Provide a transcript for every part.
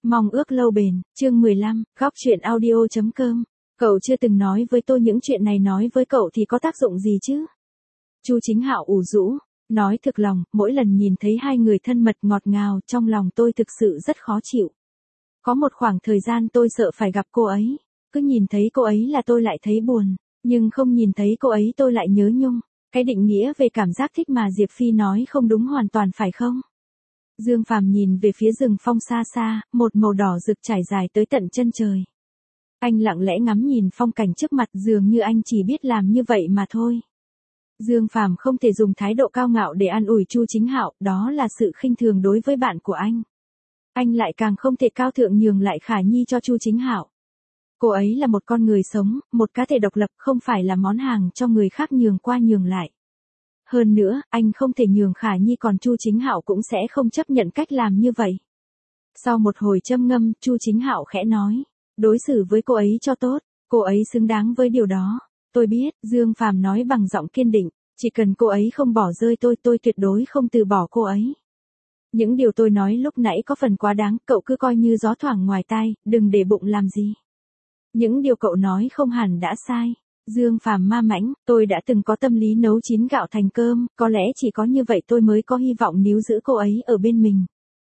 Mong ước lâu bền, chương 15, góc chuyện audio.com. Cậu chưa từng nói với tôi những chuyện này, nói với cậu thì có tác dụng gì chứ? Chu Chính Hạo ủ rũ, nói thực lòng, mỗi lần nhìn thấy hai người thân mật ngọt ngào, trong lòng tôi thực sự rất khó chịu. Có một khoảng thời gian tôi sợ phải gặp cô ấy, cứ nhìn thấy cô ấy là tôi lại thấy buồn, nhưng không nhìn thấy cô ấy tôi lại nhớ nhung. Cái định nghĩa về cảm giác thích mà Diệp Phi nói không đúng hoàn toàn phải không? Dương Phàm nhìn về phía rừng phong xa xa, một màu đỏ rực trải dài tới tận chân trời. Anh lặng lẽ ngắm nhìn phong cảnh trước mặt, dường như anh chỉ biết làm như vậy mà thôi. Dương Phàm không thể dùng thái độ cao ngạo để an ủi Chu Chính Hạo, đó là sự khinh thường đối với bạn của anh. Anh lại càng không thể cao thượng nhường lại Khả Nhi cho Chu Chính Hạo. Cô ấy là một con người sống, một cá thể độc lập, không phải là món hàng cho người khác nhường qua nhường lại. Hơn nữa, anh không thể nhường Khả Nhi, còn Chu Chính Hạo cũng sẽ không chấp nhận cách làm như vậy. Sau một hồi châm ngâm, Chu Chính Hạo khẽ nói, đối xử với cô ấy cho tốt, cô ấy xứng đáng với điều đó. Tôi biết, Dương Phàm nói bằng giọng kiên định, chỉ cần cô ấy không bỏ rơi tôi tuyệt đối không từ bỏ cô ấy. Những điều tôi nói lúc nãy có phần quá đáng, cậu cứ coi như gió thoảng ngoài tai, đừng để bụng làm gì. Những điều cậu nói không hẳn đã sai. Dương Phàm ma mãnh, tôi đã từng có tâm lý nấu chín gạo thành cơm, có lẽ chỉ có như vậy tôi mới có hy vọng níu giữ cô ấy ở bên mình.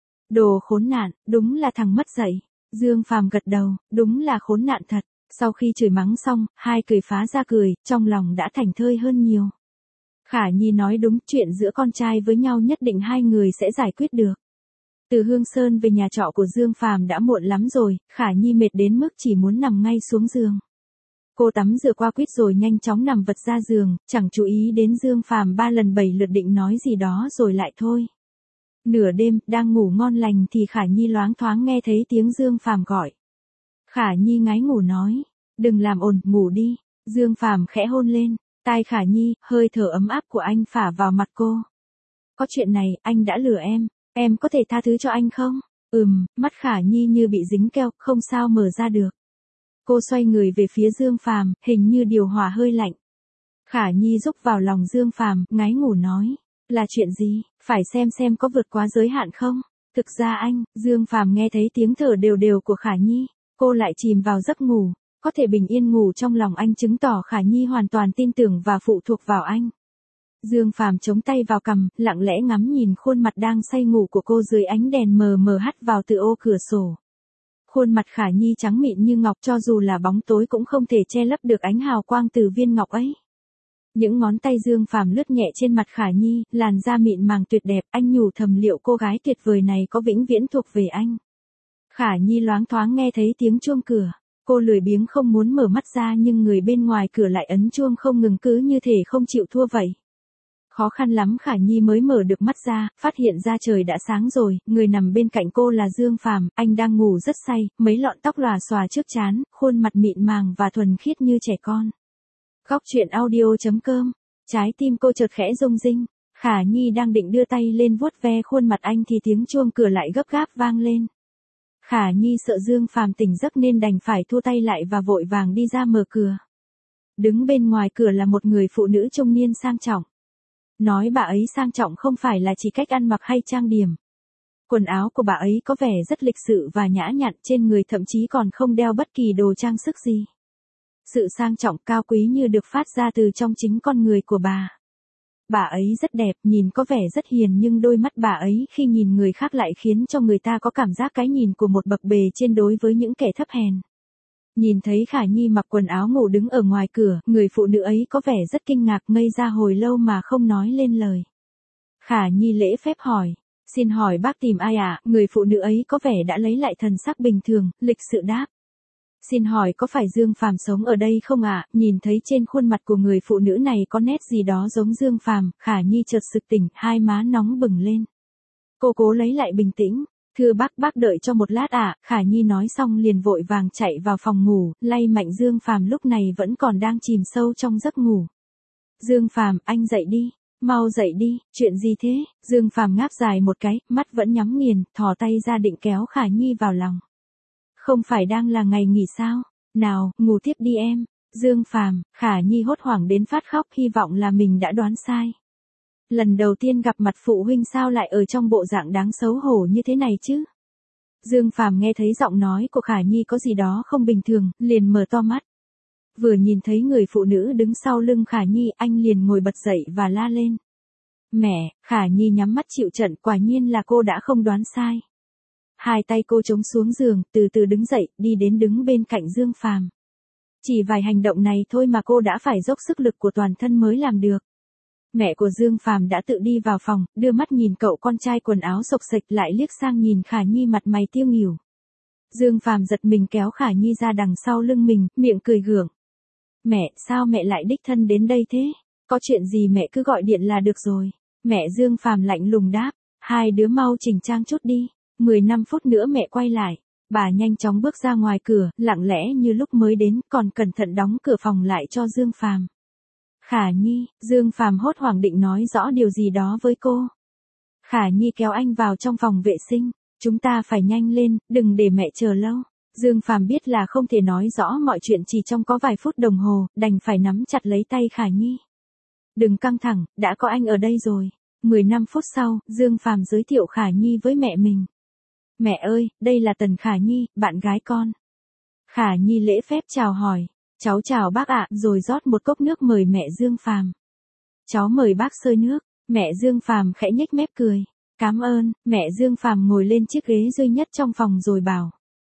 Đồ khốn nạn, đúng là thằng mất dạy. Dương Phàm gật đầu, đúng là khốn nạn thật. Sau khi chửi mắng xong, hai cười phá ra cười, trong lòng đã thảnh thơi hơn nhiều. Khả Nhi nói đúng, chuyện giữa con trai với nhau nhất định hai người sẽ giải quyết được. Từ Hương Sơn về nhà trọ của Dương Phàm đã muộn lắm rồi, Khả Nhi mệt đến mức chỉ muốn nằm ngay xuống giường. Cô tắm rửa qua quýt rồi nhanh chóng nằm vật ra giường, chẳng chú ý đến Dương Phàm 3 lần 7 lượt định nói gì đó rồi lại thôi. Nửa đêm, đang ngủ ngon lành thì Khả Nhi loáng thoáng nghe thấy tiếng Dương Phàm gọi. Khả Nhi ngái ngủ nói, đừng làm ồn, ngủ đi. Dương Phàm khẽ hôn lên tai Khả Nhi, hơi thở ấm áp của anh phả vào mặt cô. Có chuyện này, anh đã lừa em có thể tha thứ cho anh không? Mắt Khả Nhi như bị dính keo, không sao mở ra được. Cô xoay người về phía Dương Phàm, hình như điều hòa hơi lạnh. Khả Nhi rúc vào lòng Dương Phàm, ngái ngủ nói, là chuyện gì, phải xem có vượt quá giới hạn không? Thực ra anh, Dương Phàm nghe thấy tiếng thở đều đều của Khả Nhi, cô lại chìm vào giấc ngủ, có thể bình yên ngủ trong lòng anh chứng tỏ Khả Nhi hoàn toàn tin tưởng và phụ thuộc vào anh. Dương Phàm chống tay vào cằm, lặng lẽ ngắm nhìn khuôn mặt đang say ngủ của cô dưới ánh đèn mờ mờ hắt vào từ ô cửa sổ. Khuôn mặt Khả Nhi trắng mịn như ngọc, cho dù là bóng tối cũng không thể che lấp được ánh hào quang từ viên ngọc ấy. Những ngón tay Dương Phàm lướt nhẹ trên mặt Khả Nhi, làn da mịn màng tuyệt đẹp, anh nhủ thầm liệu cô gái tuyệt vời này có vĩnh viễn thuộc về anh. Khả Nhi loáng thoáng nghe thấy tiếng chuông cửa, cô lười biếng không muốn mở mắt ra nhưng người bên ngoài cửa lại ấn chuông không ngừng, cứ như thể không chịu thua vậy. Khó khăn lắm Khả Nhi mới mở được mắt ra, phát hiện ra trời đã sáng rồi, người nằm bên cạnh cô là Dương Phàm, anh đang ngủ rất say, mấy lọn tóc lòa xòa trước trán, khuôn mặt mịn màng và thuần khiết như trẻ con. Góc chuyện audio.com, trái tim cô chợt khẽ rung rinh, Khả Nhi đang định đưa tay lên vuốt ve khuôn mặt anh thì tiếng chuông cửa lại gấp gáp vang lên. Khả Nhi sợ Dương Phàm tỉnh giấc nên đành phải thu tay lại và vội vàng đi ra mở cửa. Đứng bên ngoài cửa là một người phụ nữ trung niên sang trọng. Nói bà ấy sang trọng không phải là chỉ cách ăn mặc hay trang điểm. Quần áo của bà ấy có vẻ rất lịch sự và nhã nhặn, trên người thậm chí còn không đeo bất kỳ đồ trang sức gì. Sự sang trọng cao quý như được phát ra từ trong chính con người của bà. Bà ấy rất đẹp, nhìn có vẻ rất hiền nhưng đôi mắt bà ấy khi nhìn người khác lại khiến cho người ta có cảm giác cái nhìn của một bậc bề trên đối với những kẻ thấp hèn. Nhìn thấy Khả Nhi mặc quần áo ngủ đứng ở ngoài cửa, người phụ nữ ấy có vẻ rất kinh ngạc, ngây ra hồi lâu mà không nói lên lời. Khả Nhi lễ phép hỏi, xin hỏi bác tìm ai ạ? Người phụ nữ ấy có vẻ đã lấy lại thần sắc bình thường, lịch sự đáp. Xin hỏi có phải Dương Phàm sống ở đây không ạ? Nhìn thấy trên khuôn mặt của người phụ nữ này có nét gì đó giống Dương Phàm, Khả Nhi chợt sực tỉnh, hai má nóng bừng lên. Cô cố lấy lại bình tĩnh. Thưa bác đợi cho một lát ạ. Khả Nhi nói xong liền vội vàng chạy vào phòng ngủ, lay mạnh Dương Phàm lúc này vẫn còn đang chìm sâu trong giấc ngủ. Dương Phàm, anh dậy đi, mau dậy đi, chuyện gì thế? Dương Phàm ngáp dài một cái, mắt vẫn nhắm nghiền, thò tay ra định kéo Khả Nhi vào lòng. Không phải đang là ngày nghỉ sao? Nào, ngủ tiếp đi em. Dương Phàm, Khả Nhi hốt hoảng đến phát khóc, hy vọng là mình đã đoán sai. Lần đầu tiên gặp mặt phụ huynh sao lại ở trong bộ dạng đáng xấu hổ như thế này chứ? Dương Phàm nghe thấy giọng nói của Khả Nhi có gì đó không bình thường, liền mở to mắt. Vừa nhìn thấy người phụ nữ đứng sau lưng Khả Nhi, anh liền ngồi bật dậy và la lên. Mẹ, Khả Nhi nhắm mắt chịu trận, quả nhiên là cô đã không đoán sai. Hai tay cô chống xuống giường, từ từ đứng dậy, đi đến đứng bên cạnh Dương Phàm. Chỉ vài hành động này thôi mà cô đã phải dốc sức lực của toàn thân mới làm được. Mẹ của Dương Phàm đã tự đi vào phòng, đưa mắt nhìn cậu con trai quần áo xộc xệch, lại liếc sang nhìn Khả Nhi mặt mày tiêu nghỉu. Dương Phàm giật mình kéo Khả Nhi ra đằng sau lưng mình, miệng cười gượng. Mẹ, sao mẹ lại đích thân đến đây thế? Có chuyện gì mẹ cứ gọi điện là được rồi. Mẹ Dương Phàm lạnh lùng đáp. Hai đứa mau chỉnh trang chút đi. 15 phút nữa mẹ quay lại. Bà nhanh chóng bước ra ngoài cửa, lặng lẽ như lúc mới đến, còn cẩn thận đóng cửa phòng lại cho Dương Phàm. Khả Nhi, Dương Phàm hốt hoảng định nói rõ điều gì đó với cô. Khả Nhi kéo anh vào trong phòng vệ sinh. Chúng ta phải nhanh lên, đừng để mẹ chờ lâu. Dương Phàm biết là không thể nói rõ mọi chuyện chỉ trong có vài phút đồng hồ, đành phải nắm chặt lấy tay Khả Nhi. Đừng căng thẳng, đã có anh ở đây rồi. 15 phút sau, Dương Phàm giới thiệu Khả Nhi với mẹ mình. Mẹ ơi, đây là Tần Khả Nhi, bạn gái con. Khả Nhi lễ phép chào hỏi. Cháu chào bác ạ, rồi rót một cốc nước mời mẹ Dương Phàm. Cháu mời bác xơi nước. Mẹ Dương Phàm khẽ nhếch mép cười. Cảm ơn. Mẹ Dương Phàm ngồi lên chiếc ghế duy nhất trong phòng rồi bảo.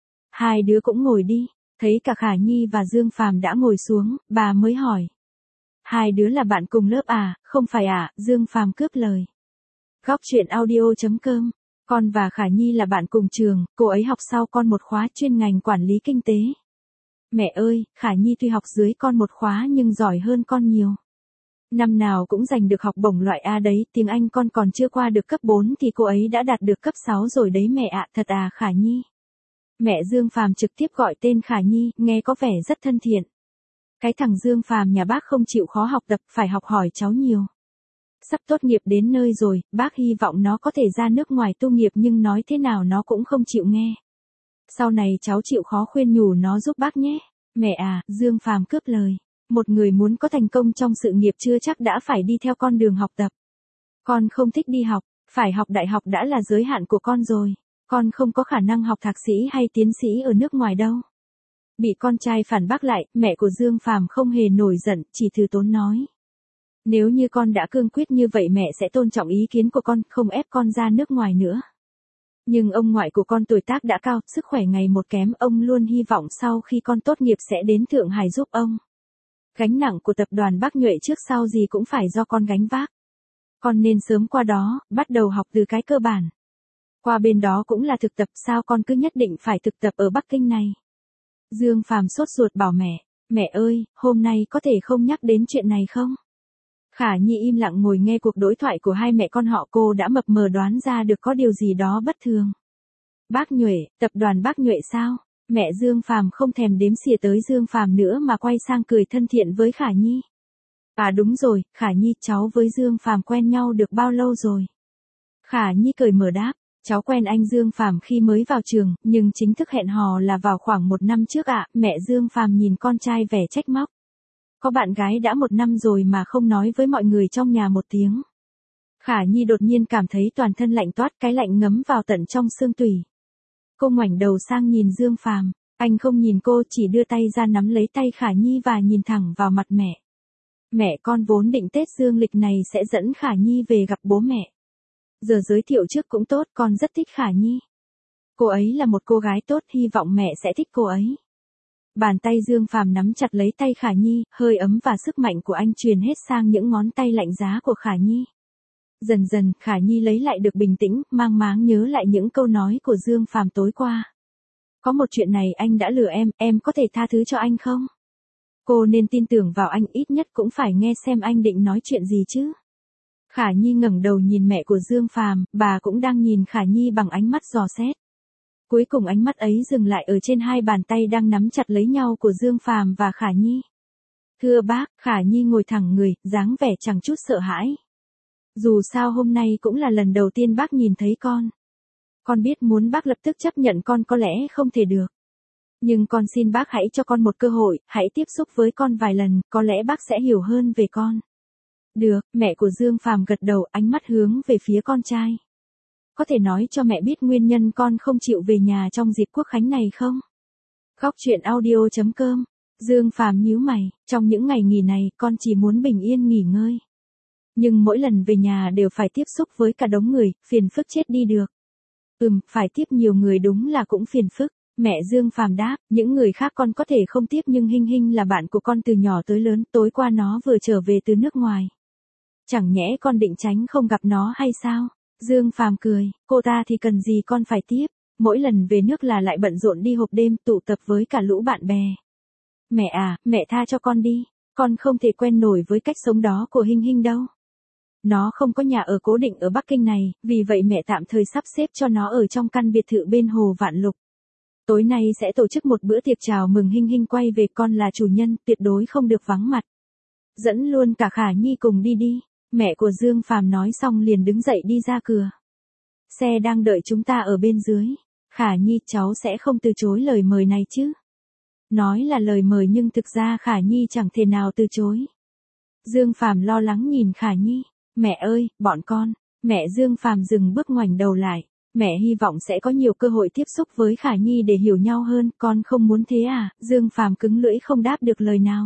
Hai đứa cũng ngồi đi. Thấy cả Khả Nhi và Dương Phàm đã ngồi xuống, bà mới hỏi. Hai đứa là bạn cùng lớp à? Không phải à? Dương Phàm cướp lời. Góc truyện audio.com. Con và Khả Nhi là bạn cùng trường, cô ấy học sau con một khóa chuyên ngành quản lý kinh tế. Mẹ ơi, Khả Nhi tuy học dưới con một khóa nhưng giỏi hơn con nhiều. Năm nào cũng giành được học bổng loại A đấy, tiếng Anh con còn chưa qua được cấp 4 thì cô ấy đã đạt được cấp 6 rồi đấy mẹ ạ, thật à Khả Nhi. Mẹ Dương Phàm trực tiếp gọi tên Khả Nhi, nghe có vẻ rất thân thiện. Cái thằng Dương Phàm nhà bác không chịu khó học tập, phải học hỏi cháu nhiều. Sắp tốt nghiệp đến nơi rồi, bác hy vọng nó có thể ra nước ngoài tu nghiệp nhưng nói thế nào nó cũng không chịu nghe. Sau này cháu chịu khó khuyên nhủ nó giúp bác nhé. Mẹ à, Dương Phàm cướp lời. Một người muốn có thành công trong sự nghiệp chưa chắc đã phải đi theo con đường học tập. Con không thích đi học, phải học đại học đã là giới hạn của con rồi. Con không có khả năng học thạc sĩ hay tiến sĩ ở nước ngoài đâu. Bị con trai phản bác lại, mẹ của Dương Phàm không hề nổi giận, chỉ từ tốn nói. Nếu như con đã cương quyết như vậy mẹ sẽ tôn trọng ý kiến của con, không ép con ra nước ngoài nữa. Nhưng ông ngoại của con tuổi tác đã cao, sức khỏe ngày một kém, ông luôn hy vọng sau khi con tốt nghiệp sẽ đến Thượng Hải giúp ông. Gánh nặng của tập đoàn Bắc Nhuệ trước sau gì cũng phải do con gánh vác. Con nên sớm qua đó, bắt đầu học từ cái cơ bản. Qua bên đó cũng là thực tập, sao con cứ nhất định phải thực tập ở Bắc Kinh này? Dương Phàm sốt ruột bảo mẹ ơi, hôm nay có thể không nhắc đến chuyện này không? Khả Nhi im lặng ngồi nghe cuộc đối thoại của hai mẹ con họ, cô đã mập mờ đoán ra được có điều gì đó bất thường. Bác Nhuệ, tập đoàn Bác Nhuệ sao? Mẹ Dương Phàm không thèm đếm xỉa tới Dương Phàm nữa mà quay sang cười thân thiện với Khả Nhi. À đúng rồi, Khả Nhi, cháu với Dương Phàm quen nhau được bao lâu rồi? Khả Nhi cười mở đáp, cháu quen anh Dương Phàm khi mới vào trường, nhưng chính thức hẹn hò là vào khoảng 1 năm trước ạ. Mẹ Dương Phàm nhìn con trai vẻ trách móc. Có bạn gái đã 1 năm rồi mà không nói với mọi người trong nhà một tiếng. Khả Nhi đột nhiên cảm thấy toàn thân lạnh toát, cái lạnh ngấm vào tận trong xương tủy. Cô ngoảnh đầu sang nhìn Dương Phàm, anh không nhìn cô, chỉ đưa tay ra nắm lấy tay Khả Nhi và nhìn thẳng vào mặt mẹ. Mẹ con vốn định Tết dương lịch này sẽ dẫn Khả Nhi về gặp bố mẹ. Giờ giới thiệu trước cũng tốt, con rất thích Khả Nhi. Cô ấy là một cô gái tốt, hy vọng mẹ sẽ thích cô ấy. Bàn tay Dương Phàm nắm chặt lấy tay Khả Nhi, hơi ấm và sức mạnh của anh truyền hết sang những ngón tay lạnh giá của Khả Nhi. Dần dần, Khả Nhi lấy lại được bình tĩnh, mang máng nhớ lại những câu nói của Dương Phàm tối qua. Có một chuyện này anh đã lừa em có thể tha thứ cho anh không? Cô nên tin tưởng vào anh, ít nhất cũng phải nghe xem anh định nói chuyện gì chứ. Khả Nhi ngẩng đầu nhìn mẹ của Dương Phàm, bà cũng đang nhìn Khả Nhi bằng ánh mắt dò xét. Cuối cùng ánh mắt ấy dừng lại ở trên hai bàn tay đang nắm chặt lấy nhau của Dương Phàm và Khả Nhi. Thưa bác, Khả Nhi ngồi thẳng người, dáng vẻ chẳng chút sợ hãi. Dù sao hôm nay cũng là lần đầu tiên bác nhìn thấy con. Con biết muốn bác lập tức chấp nhận con có lẽ không thể được. Nhưng con xin bác hãy cho con một cơ hội, hãy tiếp xúc với con vài lần, có lẽ bác sẽ hiểu hơn về con. Được, mẹ của Dương Phàm gật đầu, ánh mắt hướng về phía con trai. có thể nói cho mẹ biết nguyên nhân con không chịu về nhà trong dịp Quốc khánh này không? Góc chuyện audio.com. Dương Phàm nhíu mày, trong những ngày nghỉ này con chỉ muốn bình yên nghỉ ngơi. Nhưng mỗi lần về nhà đều phải tiếp xúc với cả đống người, phiền phức chết đi được. Phải tiếp nhiều người đúng là cũng phiền phức. Mẹ Dương Phàm đáp, những người khác con có thể không tiếp nhưng Hinh Hinh là bạn của con từ nhỏ tới lớn, tối qua nó vừa trở về từ nước ngoài. Chẳng nhẽ con định tránh không gặp nó hay sao? Dương Phàm cười, cô ta thì cần gì con phải tiếp, mỗi lần về nước là lại bận rộn đi hộp đêm tụ tập với cả lũ bạn bè. Mẹ à, mẹ tha cho con đi, con không thể quen nổi với cách sống đó của Hinh Hinh đâu. Nó không có nhà ở cố định ở Bắc Kinh này, vì vậy mẹ tạm thời sắp xếp cho nó ở trong căn biệt thự bên Hồ Vạn Lục. Tối nay sẽ tổ chức một bữa tiệc chào mừng Hinh Hinh quay về, con là chủ nhân, tuyệt đối không được vắng mặt. Dẫn luôn cả Khả Nhi cùng đi đi. Mẹ của Dương Phàm nói xong liền đứng dậy đi ra cửa. Xe đang đợi chúng ta ở bên dưới. Khả Nhi, cháu sẽ không từ chối lời mời này chứ? Nói là lời mời nhưng thực ra Khả Nhi chẳng thể nào từ chối. Dương Phàm lo lắng nhìn Khả Nhi. Mẹ ơi, bọn con. Mẹ Dương Phàm dừng bước ngoảnh đầu lại. Mẹ hy vọng sẽ có nhiều cơ hội tiếp xúc với Khả Nhi để hiểu nhau hơn, con không muốn thế à? Dương Phàm cứng lưỡi không đáp được lời nào.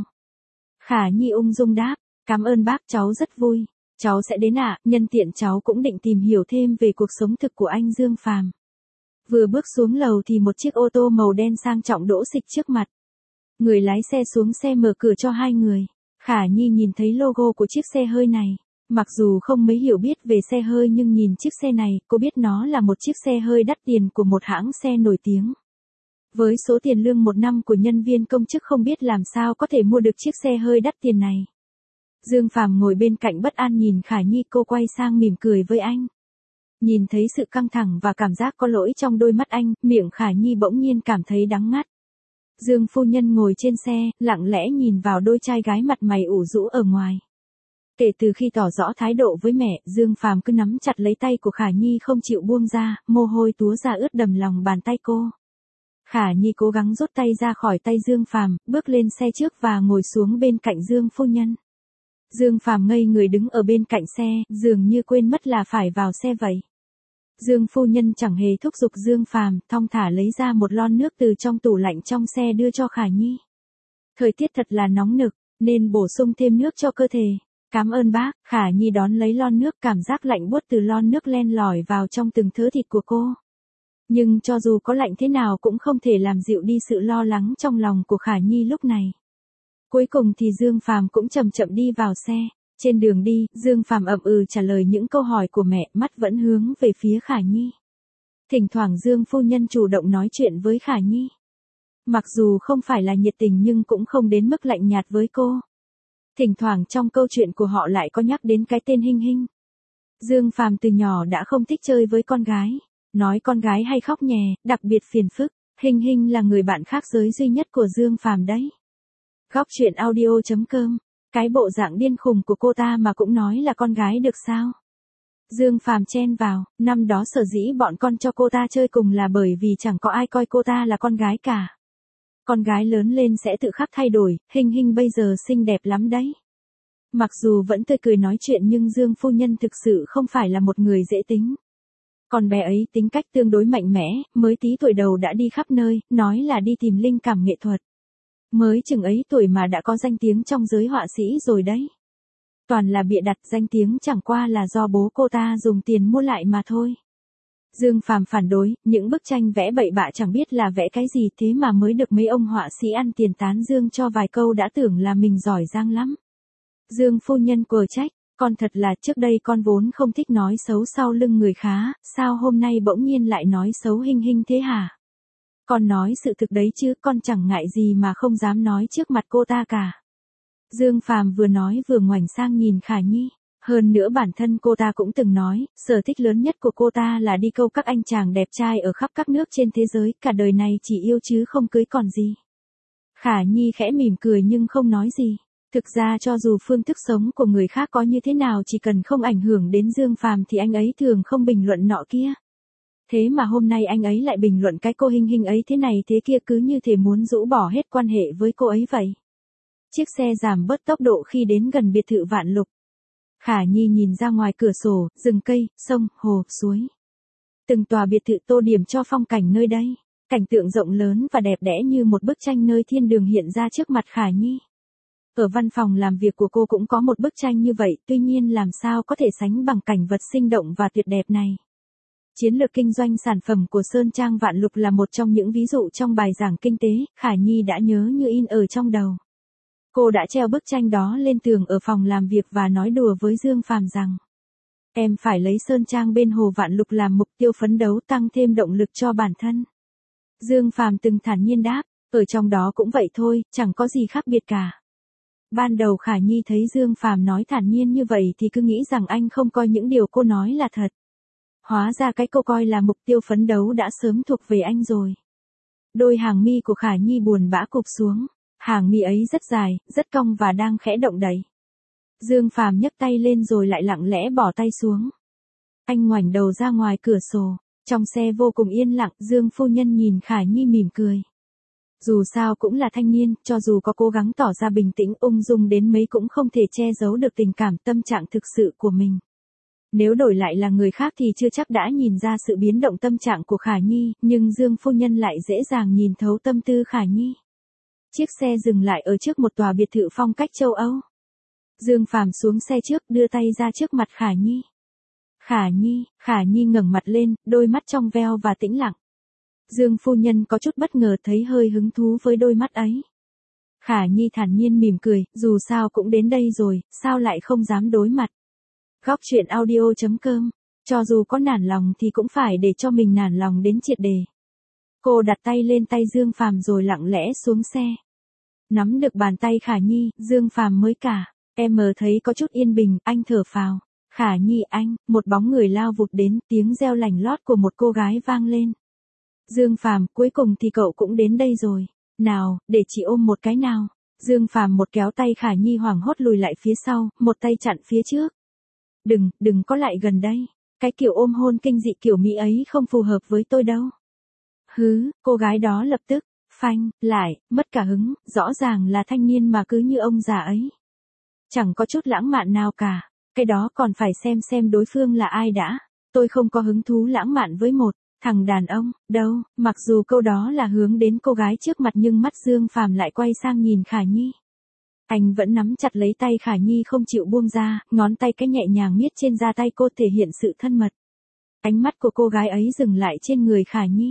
Khả Nhi ung dung đáp, cảm ơn bác, cháu rất vui. Cháu sẽ đến ạ, nhân tiện cháu cũng định tìm hiểu thêm về cuộc sống thực của anh Dương Phàm. Vừa bước xuống lầu thì một chiếc ô tô màu đen sang trọng đỗ xịch trước mặt. Người lái xe xuống xe mở cửa cho hai người. Khả Nhi nhìn thấy logo của chiếc xe hơi này. Mặc dù không mấy hiểu biết về xe hơi nhưng nhìn chiếc xe này, cô biết nó là một chiếc xe hơi đắt tiền của một hãng xe nổi tiếng. Với số tiền lương một năm của nhân viên công chức không biết làm sao có thể mua được chiếc xe hơi đắt tiền này. Dương Phàm ngồi bên cạnh bất an nhìn Khả Nhi, cô quay sang mỉm cười với anh. Nhìn thấy sự căng thẳng và cảm giác có lỗi trong đôi mắt anh, miệng Khả Nhi bỗng nhiên cảm thấy đắng ngắt. Dương phu nhân ngồi trên xe, lặng lẽ nhìn vào đôi trai gái mặt mày ủ rũ ở ngoài. Kể từ khi tỏ rõ thái độ với mẹ, Dương Phàm cứ nắm chặt lấy tay của Khả Nhi không chịu buông ra, mồ hôi túa ra ướt đầm lòng bàn tay cô. Khả Nhi cố gắng rút tay ra khỏi tay Dương Phàm, bước lên xe trước và ngồi xuống bên cạnh Dương phu nhân. Dương Phàm ngây người đứng ở bên cạnh xe, dường như quên mất là phải vào xe vậy. Dương phu nhân chẳng hề thúc giục Dương Phàm, thong thả lấy ra một lon nước từ trong tủ lạnh trong xe đưa cho Khả Nhi. Thời tiết thật là nóng nực, nên bổ sung thêm nước cho cơ thể. Cảm ơn bác. Khả Nhi đón lấy lon nước, cảm giác lạnh buốt từ lon nước len lỏi vào trong từng thớ thịt của cô. Nhưng cho dù có lạnh thế nào cũng không thể làm dịu đi sự lo lắng trong lòng của Khả Nhi lúc này. Cuối cùng thì Dương Phàm cũng chậm chậm đi vào xe. Trên đường đi, Dương Phàm ậm ừ trả lời những câu hỏi của mẹ, mắt vẫn hướng về phía Khả Nhi. Thỉnh thoảng Dương phu nhân chủ động nói chuyện với Khả Nhi. Mặc dù không phải là nhiệt tình nhưng cũng không đến mức lạnh nhạt với cô. Thỉnh thoảng trong câu chuyện của họ lại có nhắc đến cái tên Hinh Hinh. Dương Phàm từ nhỏ đã không thích chơi với con gái. Nói con gái hay khóc nhè, đặc biệt phiền phức. Hinh Hinh là người bạn khác giới duy nhất của Dương Phàm đấy. Góc chuyện audio.com. Cái bộ dạng điên khùng của cô ta mà cũng nói là con gái được sao? Dương Phàm chen vào, năm đó sở dĩ bọn con cho cô ta chơi cùng là bởi vì chẳng có ai coi cô ta là con gái cả. Con gái lớn lên sẽ tự khắc thay đổi, Hinh Hinh bây giờ xinh đẹp lắm đấy. Mặc dù vẫn tươi cười nói chuyện nhưng Dương phu nhân thực sự không phải là một người dễ tính. Con bé ấy tính cách tương đối mạnh mẽ, mới tí tuổi đầu đã đi khắp nơi, nói là đi tìm linh cảm nghệ thuật. Mới chừng ấy tuổi mà đã có danh tiếng trong giới họa sĩ rồi đấy. Toàn là bịa đặt, danh tiếng chẳng qua là do bố cô ta dùng tiền mua lại mà thôi. Dương Phàm phản đối, những bức tranh vẽ bậy bạ chẳng biết là vẽ cái gì thế mà mới được mấy ông họa sĩ ăn tiền tán dương cho vài câu đã tưởng là mình giỏi giang lắm. Dương phu nhân quở trách, con thật là trước đây con vốn không thích nói xấu sau lưng người khá, sao hôm nay bỗng nhiên lại nói xấu Hinh Hinh thế hả? Con nói sự thực đấy chứ, con chẳng ngại gì mà không dám nói trước mặt cô ta cả. Dương Phàm vừa nói vừa ngoảnh sang nhìn Khả Nhi. Hơn nữa bản thân cô ta cũng từng nói, sở thích lớn nhất của cô ta là đi câu các anh chàng đẹp trai ở khắp các nước trên thế giới, cả đời này chỉ yêu chứ không cưới còn gì. Khả Nhi khẽ mỉm cười nhưng không nói gì. Thực ra cho dù phương thức sống của người khác có như thế nào chỉ cần không ảnh hưởng đến Dương Phàm thì anh ấy thường không bình luận nọ kia. Thế mà hôm nay anh ấy lại bình luận cái cô Hinh Hinh ấy thế này thế kia, cứ như thể muốn rũ bỏ hết quan hệ với cô ấy vậy. Chiếc xe giảm bớt tốc độ khi đến gần biệt thự Vạn Lục. Khả Nhi nhìn ra ngoài cửa sổ, rừng cây, sông, hồ, suối. Từng tòa biệt thự tô điểm cho phong cảnh nơi đây. Cảnh tượng rộng lớn và đẹp đẽ như một bức tranh nơi thiên đường hiện ra trước mặt Khả Nhi. Ở văn phòng làm việc của cô cũng có một bức tranh như vậy, tuy nhiên làm sao có thể sánh bằng cảnh vật sinh động và tuyệt đẹp này. Chiến lược kinh doanh sản phẩm của Sơn Trang Vạn Lục là một trong những ví dụ trong bài giảng kinh tế, Khả Nhi đã nhớ như in ở trong đầu. Cô đã treo bức tranh đó lên tường ở phòng làm việc và nói đùa với Dương Phàm rằng: em phải lấy Sơn Trang bên Hồ Vạn Lục làm mục tiêu phấn đấu, tăng thêm động lực cho bản thân. Dương Phàm từng thản nhiên đáp: ở trong đó cũng vậy thôi, chẳng có gì khác biệt cả. Ban đầu Khả Nhi thấy Dương Phàm nói thản nhiên như vậy thì cứ nghĩ rằng anh không coi những điều cô nói là thật. Hóa ra cái cô coi là mục tiêu phấn đấu đã sớm thuộc về anh rồi. Đôi hàng mi của Khả Nhi buồn bã cụp xuống, hàng mi ấy rất dài, rất cong và đang khẽ động đậy. Dương Phàm nhấc tay lên rồi lại lặng lẽ bỏ tay xuống. Anh ngoảnh đầu ra ngoài cửa sổ, trong xe vô cùng yên lặng, Dương phu nhân nhìn Khả Nhi mỉm cười. Dù sao cũng là thanh niên, cho dù có cố gắng tỏ ra bình tĩnh ung dung đến mấy cũng không thể che giấu được tình cảm tâm trạng thực sự của mình. Nếu đổi lại là người khác thì chưa chắc đã nhìn ra sự biến động tâm trạng của Khả Nhi, nhưng Dương phu nhân lại dễ dàng nhìn thấu tâm tư Khả Nhi. Chiếc xe dừng lại ở trước một tòa biệt thự phong cách châu Âu. Dương Phàm xuống xe trước, đưa tay ra trước mặt Khả Nhi. Khả Nhi ngẩng mặt lên, đôi mắt trong veo và tĩnh lặng. Dương phu nhân có chút bất ngờ, thấy hơi hứng thú với đôi mắt ấy. Khả Nhi thản nhiên mỉm cười, dù sao cũng đến đây rồi, sao lại không dám đối mặt. Góc truyện audio.com, cho dù có nản lòng thì cũng phải để cho mình nản lòng đến triệt để. Cô đặt tay lên tay Dương Phàm rồi lặng lẽ xuống xe. Nắm được bàn tay Khả Nhi, Dương Phàm mới cả. Em thấy có chút yên bình, anh thở phào. Khả Nhi anh, một bóng người lao vụt đến, tiếng reo lành lót của một cô gái vang lên. Dương Phàm, cuối cùng thì cậu cũng đến đây rồi. Nào, để chị ôm một cái nào. Dương Phàm một kéo tay Khả Nhi hoảng hốt lùi lại phía sau, một tay chặn phía trước. Đừng có lại gần đây. Cái kiểu ôm hôn kinh dị kiểu Mỹ ấy không phù hợp với tôi đâu. Cô gái đó lập tức, phanh, lại, mất cả hứng, rõ ràng là thanh niên mà cứ như ông già ấy. Chẳng có chút lãng mạn nào cả, cái đó còn phải xem đối phương là ai đã. Tôi không có hứng thú lãng mạn với một thằng đàn ông, đâu. Mặc dù câu đó là hướng đến cô gái trước mặt nhưng mắt Dương Phàm lại quay sang nhìn Khả Nhi. Anh vẫn nắm chặt lấy tay Khả Nhi không chịu buông ra, ngón tay cái nhẹ nhàng miết trên da tay cô thể hiện sự thân mật. Ánh mắt của cô gái ấy dừng lại trên người Khả Nhi.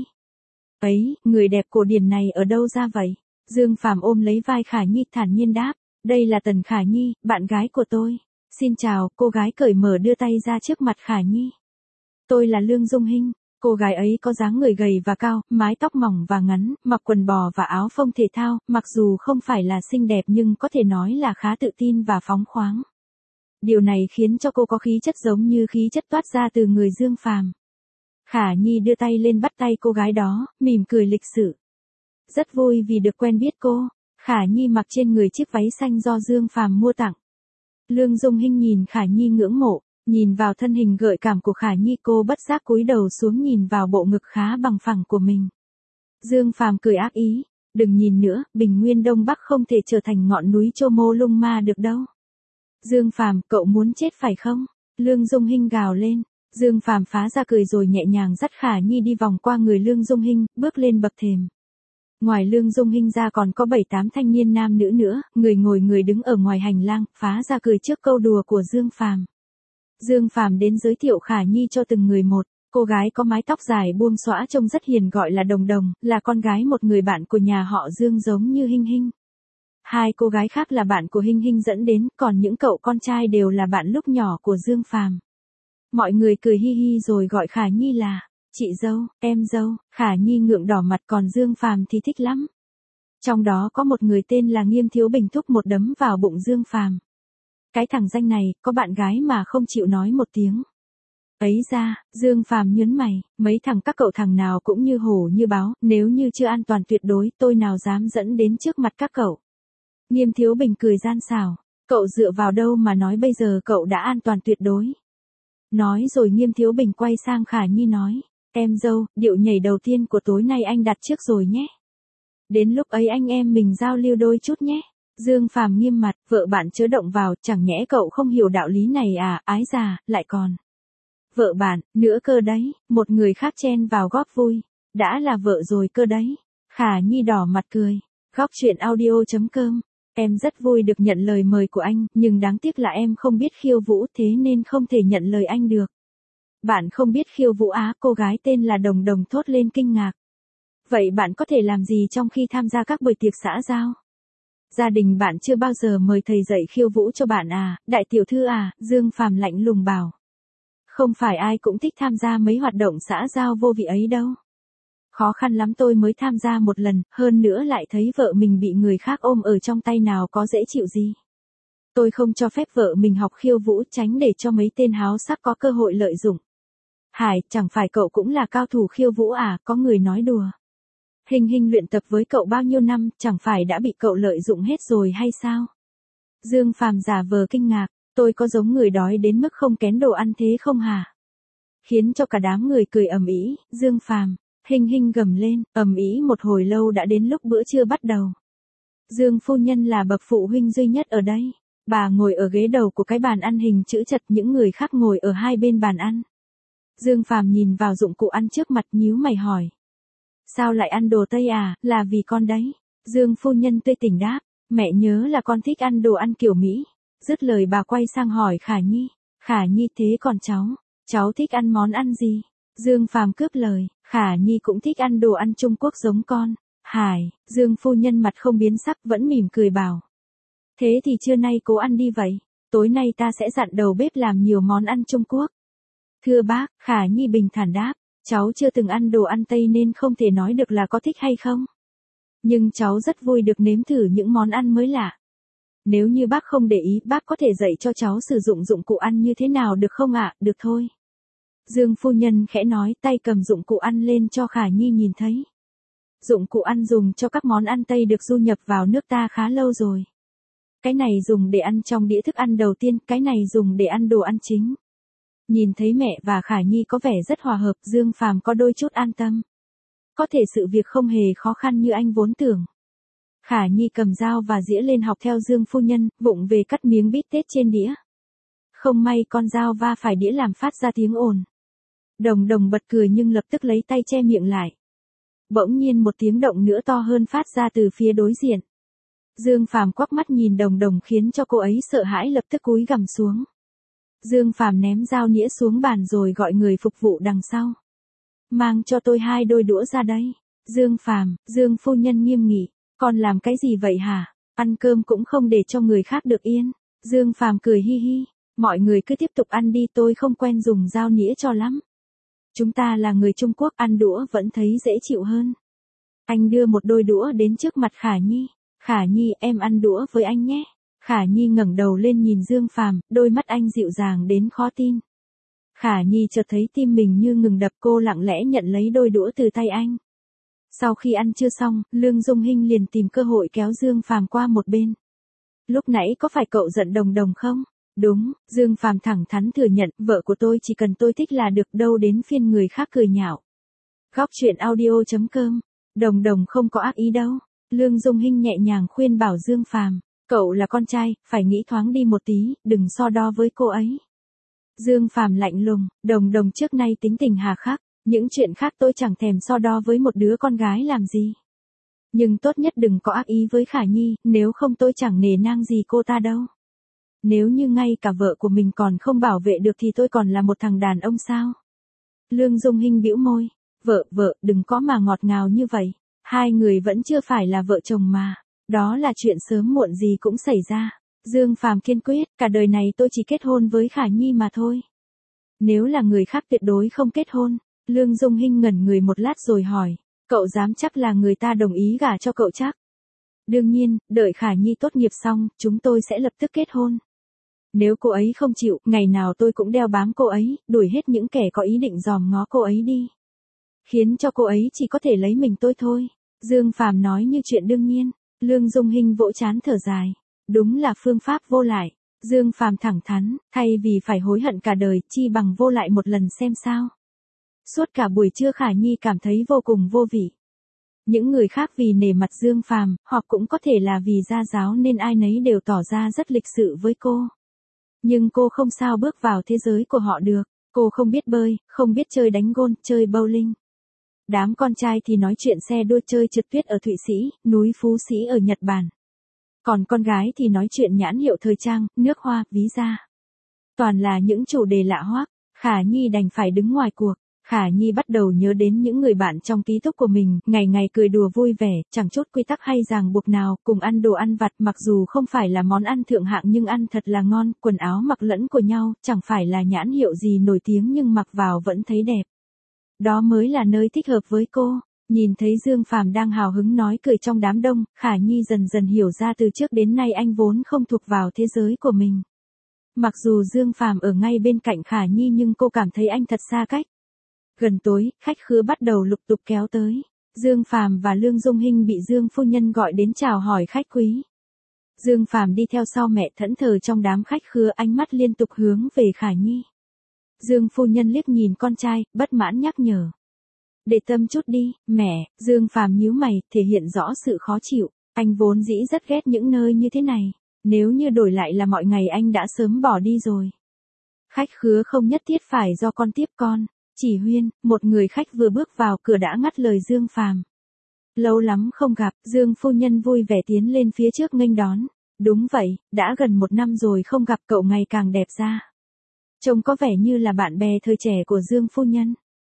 Ấy, người đẹp cổ điển này ở đâu ra vậy? Dương Phàm ôm lấy vai Khả Nhi thản nhiên đáp. Đây là Tần Khả Nhi, bạn gái của tôi. Xin chào, cô gái cởi mở đưa tay ra trước mặt Khả Nhi. Tôi là Lương Dung Hinh. Cô gái ấy có dáng người gầy và cao, mái tóc mỏng và ngắn, mặc quần bò và áo phông thể thao, mặc dù không phải là xinh đẹp nhưng có thể nói là khá tự tin và phóng khoáng. Điều này khiến cho cô có khí chất giống như khí chất toát ra từ người Dương Phàm. Khả Nhi đưa tay lên bắt tay cô gái đó, mỉm cười lịch sự. Rất vui vì được quen biết cô. Khả Nhi mặc trên người chiếc váy xanh do Dương Phàm mua tặng. Lương Dung Hinh nhìn Khả Nhi ngưỡng mộ, nhìn vào thân hình gợi cảm của Khả Nhi, cô bất giác cúi đầu xuống nhìn vào bộ ngực khá bằng phẳng của mình. Dương Phàm cười ác ý, đừng nhìn nữa, Bình Nguyên Đông Bắc không thể trở thành ngọn núi Chomolungma được đâu. Dương Phàm, cậu muốn chết phải không? Lương Dung Hinh gào lên. Dương Phàm phá ra cười rồi nhẹ nhàng dắt Khả Nhi đi vòng qua người Lương Dung Hinh, bước lên bậc thềm. Ngoài Lương Dung Hinh ra còn có 7-8 thanh niên nam nữ nữa, người ngồi người đứng ở ngoài hành lang, phá ra cười trước câu đùa của Dương Phàm. Dương Phàm đến giới thiệu Khả Nhi cho từng người một. Cô gái có mái tóc dài buông xõa trông rất hiền gọi là Đồng Đồng, là con gái một người bạn của nhà họ Dương giống như Hinh Hinh. Hai cô gái khác là bạn của Hinh Hinh dẫn đến, còn những cậu con trai đều là bạn lúc nhỏ của Dương Phàm. Mọi người cười hi hi rồi gọi Khả Nhi là chị dâu, em dâu. Khả Nhi ngượng đỏ mặt, còn Dương Phàm thì thích lắm. Trong đó có một người tên là Nghiêm Thiếu Bình thúc một đấm vào bụng Dương Phàm. Cái thằng danh này, có bạn gái mà không chịu nói một tiếng. Ấy ra, Dương Phàm nhớn mày, mấy thằng các cậu thằng nào cũng như hổ như báo, nếu như chưa an toàn tuyệt đối, tôi nào dám dẫn đến trước mặt các cậu. Nghiêm Thiếu Bình cười gian xảo, cậu dựa vào đâu mà nói bây giờ cậu đã an toàn tuyệt đối. Nói rồi Nghiêm Thiếu Bình quay sang Khả Nhi nói, em dâu, điệu nhảy đầu tiên của tối nay anh đặt trước rồi nhé. Đến lúc ấy anh em mình giao lưu đôi chút nhé. Dương Phàm nghiêm mặt, vợ bạn chớ động vào, chẳng nhẽ cậu không hiểu đạo lý này à, ái già, lại còn. Vợ bạn, nữa cơ đấy, một người khác chen vào góp vui. Đã là vợ rồi cơ đấy. Khả Nhi đỏ mặt cười. Góc chuyện audio.com. Em rất vui được nhận lời mời của anh, nhưng đáng tiếc là em không biết khiêu vũ thế nên không thể nhận lời anh được. Bạn không biết khiêu vũ á? Cô gái tên là Đồng Đồng thốt lên kinh ngạc. Vậy bạn có thể làm gì trong khi tham gia các buổi tiệc xã giao? Gia đình bạn chưa bao giờ mời thầy dạy khiêu vũ cho bạn à, đại tiểu thư à? Dương Phàm lạnh lùng bảo. Không phải ai cũng thích tham gia mấy hoạt động xã giao vô vị ấy đâu. Khó khăn lắm tôi mới tham gia một lần, hơn nữa lại thấy vợ mình bị người khác ôm ở trong tay nào có dễ chịu gì. Tôi không cho phép vợ mình học khiêu vũ, tránh để cho mấy tên háo sắc có cơ hội lợi dụng. Hải, chẳng phải cậu cũng là cao thủ khiêu vũ à? Có người nói đùa. Hình Hình luyện tập với cậu bao nhiêu năm, chẳng phải đã bị cậu lợi dụng hết rồi hay sao? Dương Phàm giả vờ kinh ngạc, tôi có giống người đói đến mức không kén đồ ăn thế không hả? Khiến cho cả đám người cười ầm ĩ. Dương Phàm, Hình Hình gầm lên, ầm ĩ một hồi lâu đã đến lúc bữa trưa bắt đầu. Dương phu nhân là bậc phụ huynh duy nhất ở đây. Bà ngồi ở ghế đầu của cái bàn ăn hình chữ nhật, những người khác ngồi ở hai bên bàn ăn. Dương Phàm nhìn vào dụng cụ ăn trước mặt, nhíu mày hỏi. Sao lại ăn đồ Tây à? Là vì con đấy. Dương phu nhân tươi tỉnh đáp. Mẹ nhớ là con thích ăn đồ ăn kiểu Mỹ. Dứt lời bà quay sang hỏi Khả Nhi. Khả Nhi, thế còn cháu thích ăn món ăn gì? Dương Phàm cướp lời. Khả Nhi cũng thích ăn đồ ăn Trung Quốc giống con. Hải, Dương phu nhân mặt không biến sắc vẫn mỉm cười bảo. Thế thì trưa nay cố ăn đi vậy. Tối nay ta sẽ dặn đầu bếp làm nhiều món ăn Trung Quốc. Thưa bác, Khả Nhi bình thản đáp. Cháu chưa từng ăn đồ ăn Tây nên không thể nói được là có thích hay không. Nhưng cháu rất vui được nếm thử những món ăn mới lạ. Nếu như bác không để ý, bác có thể dạy cho cháu sử dụng dụng cụ ăn như thế nào được không ạ? Được thôi. Dương phu nhân khẽ nói, tay cầm dụng cụ ăn lên cho Khả Nhi nhìn thấy. Dụng cụ ăn dùng cho các món ăn Tây được du nhập vào nước ta khá lâu rồi. Cái này dùng để ăn trong đĩa thức ăn đầu tiên, cái này dùng để ăn đồ ăn chính. Nhìn thấy mẹ và Khả Nhi có vẻ rất hòa hợp, Dương Phàm có đôi chút an tâm. Có thể sự việc không hề khó khăn như anh vốn tưởng. Khả Nhi cầm dao và dĩa lên học theo Dương phu nhân, vụng về cắt miếng bít tết trên đĩa. Không may con dao va phải đĩa làm phát ra tiếng ồn. Đồng Đồng bật cười nhưng lập tức lấy tay che miệng lại. Bỗng nhiên một tiếng động nữa to hơn phát ra từ phía đối diện. Dương Phàm quắc mắt nhìn Đồng Đồng khiến cho cô ấy sợ hãi lập tức cúi gằm xuống. Dương Phàm ném dao nĩa xuống bàn rồi gọi người phục vụ đằng sau. Mang cho tôi 2 đôi đũa ra đây. Dương Phàm, Dương phu nhân nghiêm nghị. Con làm cái gì vậy hả? Ăn cơm cũng không để cho người khác được yên. Dương Phàm cười hi hi. Mọi người cứ tiếp tục ăn đi, tôi không quen dùng dao nĩa cho lắm. Chúng ta là người Trung Quốc, ăn đũa vẫn thấy dễ chịu hơn. Anh đưa một đôi đũa đến trước mặt Khả Nhi. Khả Nhi, em ăn đũa với anh nhé. Khả Nhi ngẩng đầu lên nhìn Dương Phàm, đôi mắt anh dịu dàng đến khó tin. Khả Nhi chợt thấy tim mình như ngừng đập, cô lặng lẽ nhận lấy đôi đũa từ tay anh. Sau khi ăn chưa xong, Lương Dung Hinh liền tìm cơ hội kéo Dương Phàm qua một bên. Lúc nãy có phải cậu giận Đồng Đồng không? Đúng, Dương Phàm thẳng thắn thừa nhận, vợ của tôi chỉ cần tôi thích là được, đâu đến phiên người khác cười nhạo. Góc chuyện audio.com. Đồng Đồng không có ác ý đâu. Lương Dung Hinh nhẹ nhàng khuyên bảo Dương Phàm. Cậu là con trai, phải nghĩ thoáng đi một tí, đừng so đo với cô ấy. Dương Phàm lạnh lùng, Đồng Đồng trước nay tính tình hà khắc, những chuyện khác tôi chẳng thèm so đo với một đứa con gái làm gì. Nhưng tốt nhất đừng có ác ý với Khả Nhi, nếu không tôi chẳng nể nang gì cô ta đâu. Nếu như ngay cả vợ của mình còn không bảo vệ được thì tôi còn là một thằng đàn ông sao? Lương Dung Hinh bĩu môi, vợ, đừng có mà ngọt ngào như vậy, hai người vẫn chưa phải là vợ chồng mà. Đó là chuyện sớm muộn gì cũng xảy ra. Dương Phàm kiên quyết, cả đời này tôi chỉ kết hôn với Khả Nhi mà thôi. Nếu là người khác tuyệt đối không kết hôn. Lương Dung Hinh ngẩn người một lát rồi hỏi, cậu dám chắc là người ta đồng ý gả cho cậu chắc? Đương nhiên, đợi Khả Nhi tốt nghiệp xong, chúng tôi sẽ lập tức kết hôn. Nếu cô ấy không chịu, ngày nào tôi cũng đeo bám cô ấy, đuổi hết những kẻ có ý định dòm ngó cô ấy đi. Khiến cho cô ấy chỉ có thể lấy mình tôi thôi. Dương Phàm nói như chuyện đương nhiên. Lương Dung Hinh vỗ trán thở dài. Đúng là phương pháp vô lại. Dương Phàm thẳng thắn, thay vì phải hối hận cả đời, chi bằng vô lại một lần xem sao. Suốt cả buổi trưa Khả Nhi cảm thấy vô cùng vô vị. Những người khác vì nể mặt Dương Phàm, hoặc cũng có thể là vì gia giáo nên ai nấy đều tỏ ra rất lịch sự với cô. Nhưng cô không sao bước vào thế giới của họ được. Cô không biết bơi, không biết chơi đánh gôn, chơi bowling. Đám con trai thì nói chuyện xe đua chơi trượt tuyết ở Thụy Sĩ, núi Phú Sĩ ở Nhật Bản. Còn con gái thì nói chuyện nhãn hiệu thời trang, nước hoa, ví da. Toàn là những chủ đề lạ hoắc, Khả Nhi đành phải đứng ngoài cuộc. Khả Nhi bắt đầu nhớ đến những người bạn trong ký túc của mình, ngày ngày cười đùa vui vẻ, chẳng chút quy tắc hay ràng buộc nào, cùng ăn đồ ăn vặt mặc dù không phải là món ăn thượng hạng nhưng ăn thật là ngon, quần áo mặc lẫn của nhau, chẳng phải là nhãn hiệu gì nổi tiếng nhưng mặc vào vẫn thấy đẹp. Đó mới là nơi thích hợp với cô. Nhìn thấy Dương Phàm đang hào hứng nói cười trong đám đông, Khả Nhi dần dần hiểu ra từ trước đến nay anh vốn không thuộc vào thế giới của mình. Mặc dù Dương Phàm ở ngay bên cạnh Khả Nhi nhưng cô cảm thấy anh thật xa cách. Gần tối, khách khứa bắt đầu lục tục kéo tới. Dương Phàm và Lương Dung Hinh bị Dương phu nhân gọi đến chào hỏi khách quý. Dương Phàm đi theo sau mẹ thẫn thờ trong đám khách khứa, ánh mắt liên tục hướng về Khả Nhi. Dương phu nhân liếc nhìn con trai, bất mãn nhắc nhở. Để tâm chút đi, mẹ. Dương Phàm nhíu mày, thể hiện rõ sự khó chịu. Anh vốn dĩ rất ghét những nơi như thế này. Nếu như đổi lại là mọi ngày anh đã sớm bỏ đi rồi. Khách khứa không nhất thiết phải do con tiếp con. Chỉ Huyên, một người khách vừa bước vào cửa đã ngắt lời Dương Phàm. Lâu lắm không gặp, Dương phu nhân vui vẻ tiến lên phía trước nghênh đón. Đúng vậy, đã gần 1 năm rồi không gặp, cậu ngày càng đẹp ra. Trông có vẻ như là bạn bè thời trẻ của Dương phu nhân.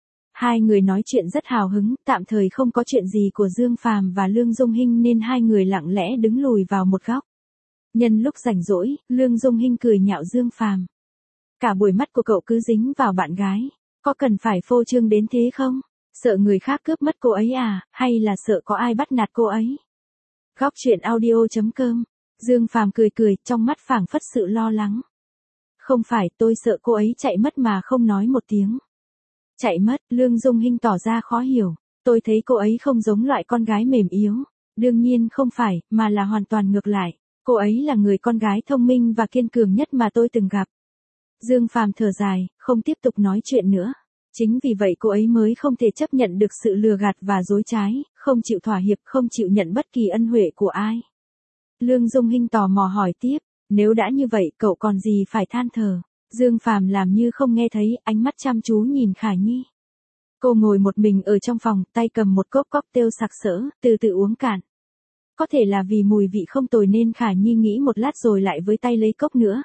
Hai người nói chuyện rất hào hứng, tạm thời không có chuyện gì của Dương Phàm và Lương Dung Hinh nên hai người lặng lẽ đứng lùi vào một góc. Nhân lúc rảnh rỗi, Lương Dung Hinh cười nhạo Dương Phàm. Cả buổi mắt của cậu cứ dính vào bạn gái. Có cần phải phô trương đến thế không? Sợ người khác cướp mất cô ấy à, hay là sợ có ai bắt nạt cô ấy? Góc truyện audio.com. Dương Phàm cười cười, trong mắt phảng phất sự lo lắng. Không phải, tôi sợ cô ấy chạy mất mà không nói một tiếng. Chạy mất, Lương Dung Hinh tỏ ra khó hiểu. Tôi thấy cô ấy không giống loại con gái mềm yếu. Đương nhiên không phải, mà là hoàn toàn ngược lại. Cô ấy là người con gái thông minh và kiên cường nhất mà tôi từng gặp. Dương Phàm thở dài, không tiếp tục nói chuyện nữa. Chính vì vậy cô ấy mới không thể chấp nhận được sự lừa gạt và dối trá, không chịu thỏa hiệp, không chịu nhận bất kỳ ân huệ của ai. Lương Dung Hinh tò mò hỏi tiếp, nếu đã như vậy cậu còn gì phải than thở? Dương Phàm làm như không nghe thấy, ánh mắt chăm chú nhìn Khả Nhi. Cô ngồi một mình ở trong phòng, tay cầm một cốc cocktail sặc sỡ, từ từ uống cạn. Có thể là vì mùi vị không tồi nên Khả Nhi nghĩ một lát rồi lại với tay lấy cốc nữa.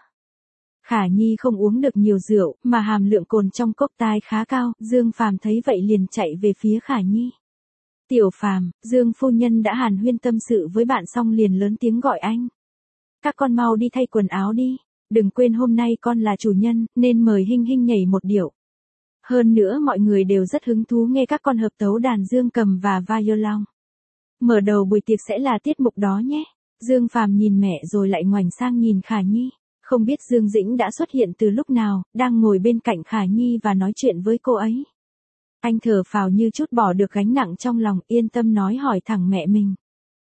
Khả Nhi không uống được nhiều rượu, mà hàm lượng cồn trong cốc tai khá cao, Dương Phàm thấy vậy liền chạy về phía Khả Nhi. Tiểu Phàm, Dương phu nhân đã hàn huyên tâm sự với bạn xong liền lớn tiếng gọi anh. Các con mau đi thay quần áo đi, đừng quên hôm nay con là chủ nhân, nên mời Hinh Hinh nhảy một điệu. Hơn nữa mọi người đều rất hứng thú nghe các con hợp tấu đàn dương cầm và violon. Mở đầu buổi tiệc sẽ là tiết mục đó nhé. Dương Phàm nhìn mẹ rồi lại ngoảnh sang nhìn Khả Nhi. Không biết Dương Dĩnh đã xuất hiện từ lúc nào, đang ngồi bên cạnh Khả Nhi và nói chuyện với cô ấy. Anh thở phào như chút bỏ được gánh nặng trong lòng, yên tâm nói hỏi thẳng mẹ mình.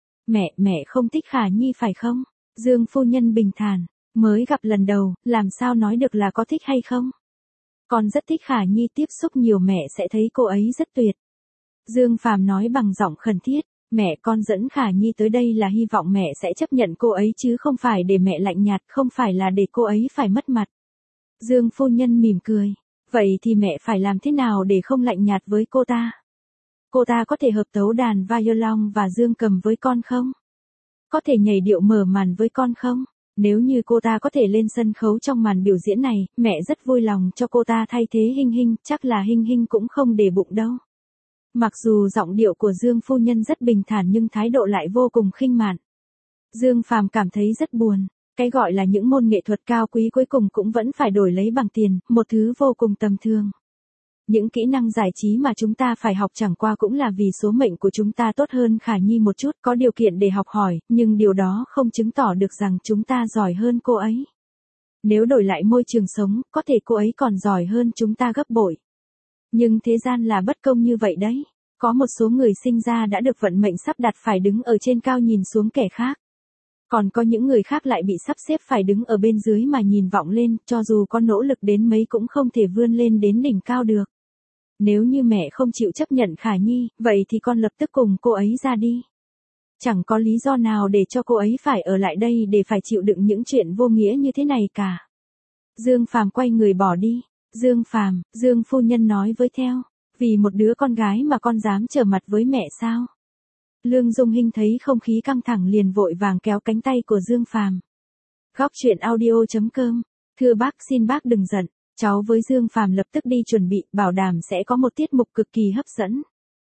Mẹ không thích Khả Nhi phải không? Dương phu nhân bình thản, mới gặp lần đầu, làm sao nói được là có thích hay không? Con rất thích Khả Nhi, tiếp xúc nhiều mẹ sẽ thấy cô ấy rất tuyệt. Dương Phàm nói bằng giọng khẩn thiết. Mẹ con dẫn Khả Nhi tới đây là hy vọng mẹ sẽ chấp nhận cô ấy chứ không phải để mẹ lạnh nhạt, không phải là để cô ấy phải mất mặt. Dương phu nhân mỉm cười. Vậy thì mẹ phải làm thế nào để không lạnh nhạt với cô ta? Cô ta có thể hợp tấu đàn violon và dương cầm với con không? Có thể nhảy điệu mở màn với con không? Nếu như cô ta có thể lên sân khấu trong màn biểu diễn này, mẹ rất vui lòng cho cô ta thay thế Hinh Hinh, chắc là Hinh Hinh cũng không để bụng đâu. Mặc dù giọng điệu của Dương phu nhân rất bình thản nhưng thái độ lại vô cùng khinh mạn. Dương Phàm cảm thấy rất buồn. Cái gọi là những môn nghệ thuật cao quý cuối cùng cũng vẫn phải đổi lấy bằng tiền, một thứ vô cùng tầm thường. Những kỹ năng giải trí mà chúng ta phải học chẳng qua cũng là vì số mệnh của chúng ta tốt hơn Khả Nhi một chút, có điều kiện để học hỏi, nhưng điều đó không chứng tỏ được rằng chúng ta giỏi hơn cô ấy. Nếu đổi lại môi trường sống, có thể cô ấy còn giỏi hơn chúng ta gấp bội. Nhưng thế gian là bất công như vậy đấy. Có một số người sinh ra đã được vận mệnh sắp đặt phải đứng ở trên cao nhìn xuống kẻ khác. Còn có những người khác lại bị sắp xếp phải đứng ở bên dưới mà nhìn vọng lên, cho dù có nỗ lực đến mấy cũng không thể vươn lên đến đỉnh cao được. Nếu như mẹ không chịu chấp nhận Khả Nhi, vậy thì con lập tức cùng cô ấy ra đi. Chẳng có lý do nào để cho cô ấy phải ở lại đây để phải chịu đựng những chuyện vô nghĩa như thế này cả. Dương Phàm quay người bỏ đi. Dương Phàm, Dương phu nhân nói với theo, vì một đứa con gái mà con dám trở mặt với mẹ sao? Lương Dung Hinh thấy không khí căng thẳng liền vội vàng kéo cánh tay của Dương Phàm. Góc truyện audio.com, thưa bác xin bác đừng giận, cháu với Dương Phàm lập tức đi chuẩn bị, bảo đảm sẽ có một tiết mục cực kỳ hấp dẫn.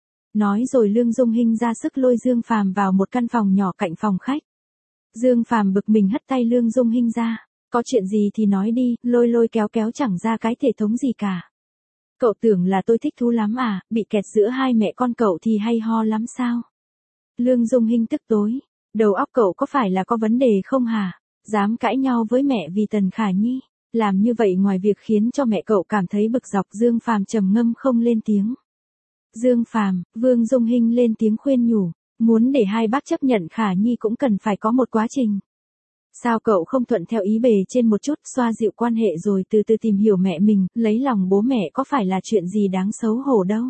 Nói rồi Lương Dung Hinh ra sức lôi Dương Phàm vào một căn phòng nhỏ cạnh phòng khách. Dương Phàm bực mình hất tay Lương Dung Hinh ra, có chuyện gì thì nói đi, lôi lôi kéo kéo chẳng ra cái thể thống gì cả. Cậu tưởng là tôi thích thú lắm à, bị kẹt giữa hai mẹ con cậu thì hay ho lắm sao? Lương Dung Hinh tức tối, đầu óc cậu có phải là có vấn đề không hả? Dám cãi nhau với mẹ vì Tần Khả Nhi, làm như vậy ngoài việc khiến cho mẹ cậu cảm thấy bực dọc. Dương Phàm trầm ngâm không lên tiếng. Dương Phàm, Vương Dung Hinh lên tiếng khuyên nhủ, muốn để hai bác chấp nhận Khả Nhi cũng cần phải có một quá trình. Sao cậu không thuận theo ý bề trên một chút, xoa dịu quan hệ rồi từ từ tìm hiểu mẹ mình, lấy lòng bố mẹ có phải là chuyện gì đáng xấu hổ đâu.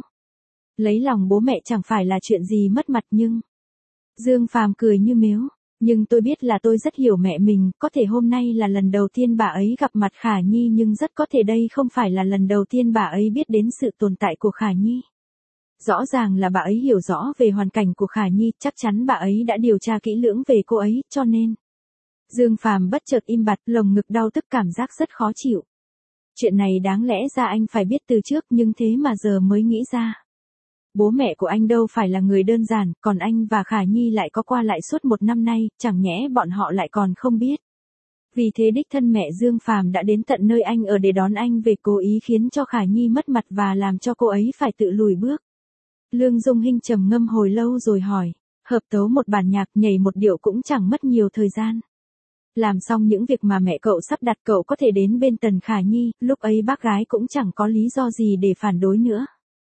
Lấy lòng bố mẹ chẳng phải là chuyện gì mất mặt nhưng... Dương Phàm cười như mếu, nhưng tôi biết là tôi rất hiểu mẹ mình, có thể hôm nay là lần đầu tiên bà ấy gặp mặt Khả Nhi nhưng rất có thể đây không phải là lần đầu tiên bà ấy biết đến sự tồn tại của Khả Nhi. Rõ ràng là bà ấy hiểu rõ về hoàn cảnh của Khả Nhi, chắc chắn bà ấy đã điều tra kỹ lưỡng về cô ấy, cho nên... Dương Phàm bất chợt im bặt, lồng ngực đau tức cảm giác rất khó chịu. Chuyện này đáng lẽ ra anh phải biết từ trước nhưng thế mà giờ mới nghĩ ra. Bố mẹ của anh đâu phải là người đơn giản, còn anh và Khả Nhi lại có qua lại suốt 1 năm nay, chẳng nhẽ bọn họ lại còn không biết. Vì thế đích thân mẹ Dương Phàm đã đến tận nơi anh ở để đón anh về, cố ý khiến cho Khả Nhi mất mặt và làm cho cô ấy phải tự lùi bước. Lương Dung Hinh trầm ngâm hồi lâu rồi hỏi, hợp tấu một bản nhạc, nhảy một điệu cũng chẳng mất nhiều thời gian. Làm xong những việc mà mẹ cậu sắp đặt cậu có thể đến bên Tần Khả Nhi, lúc ấy bác gái cũng chẳng có lý do gì để phản đối nữa.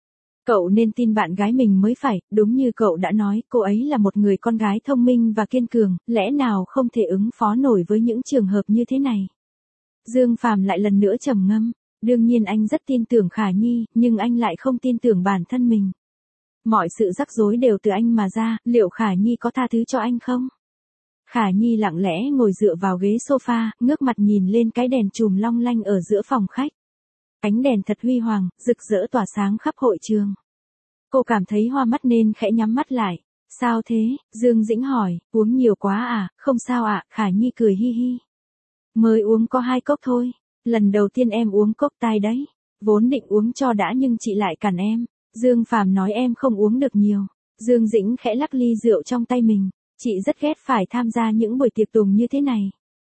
Cậu nên tin bạn gái mình mới phải, đúng như cậu đã nói, cô ấy là một người con gái thông minh và kiên cường, lẽ nào không thể ứng phó nổi với những trường hợp như thế này. Dương Phàm lại lần nữa trầm ngâm, đương nhiên anh rất tin tưởng Khả Nhi, nhưng anh lại không tin tưởng bản thân mình. Mọi sự rắc rối đều từ anh mà ra, liệu Khả Nhi có tha thứ cho anh không? Khả Nhi lặng lẽ ngồi dựa vào ghế sofa, ngước mặt nhìn lên cái đèn chùm long lanh ở giữa phòng khách. Ánh đèn thật huy hoàng, rực rỡ tỏa sáng khắp hội trường. Cô cảm thấy hoa mắt nên khẽ nhắm mắt lại. Sao thế? Dương Dĩnh hỏi, uống nhiều quá à? Không sao ạ, Khả Nhi cười hi hi. Mới uống có 2 cốc thôi. Lần đầu tiên em uống cốc tai đấy. Vốn định uống cho đã nhưng chị lại cản em. Dương Phàm nói em không uống được nhiều. Dương Dĩnh khẽ lắc ly rượu trong tay mình. Chị rất ghét phải tham gia những buổi tiệc tùng như thế này.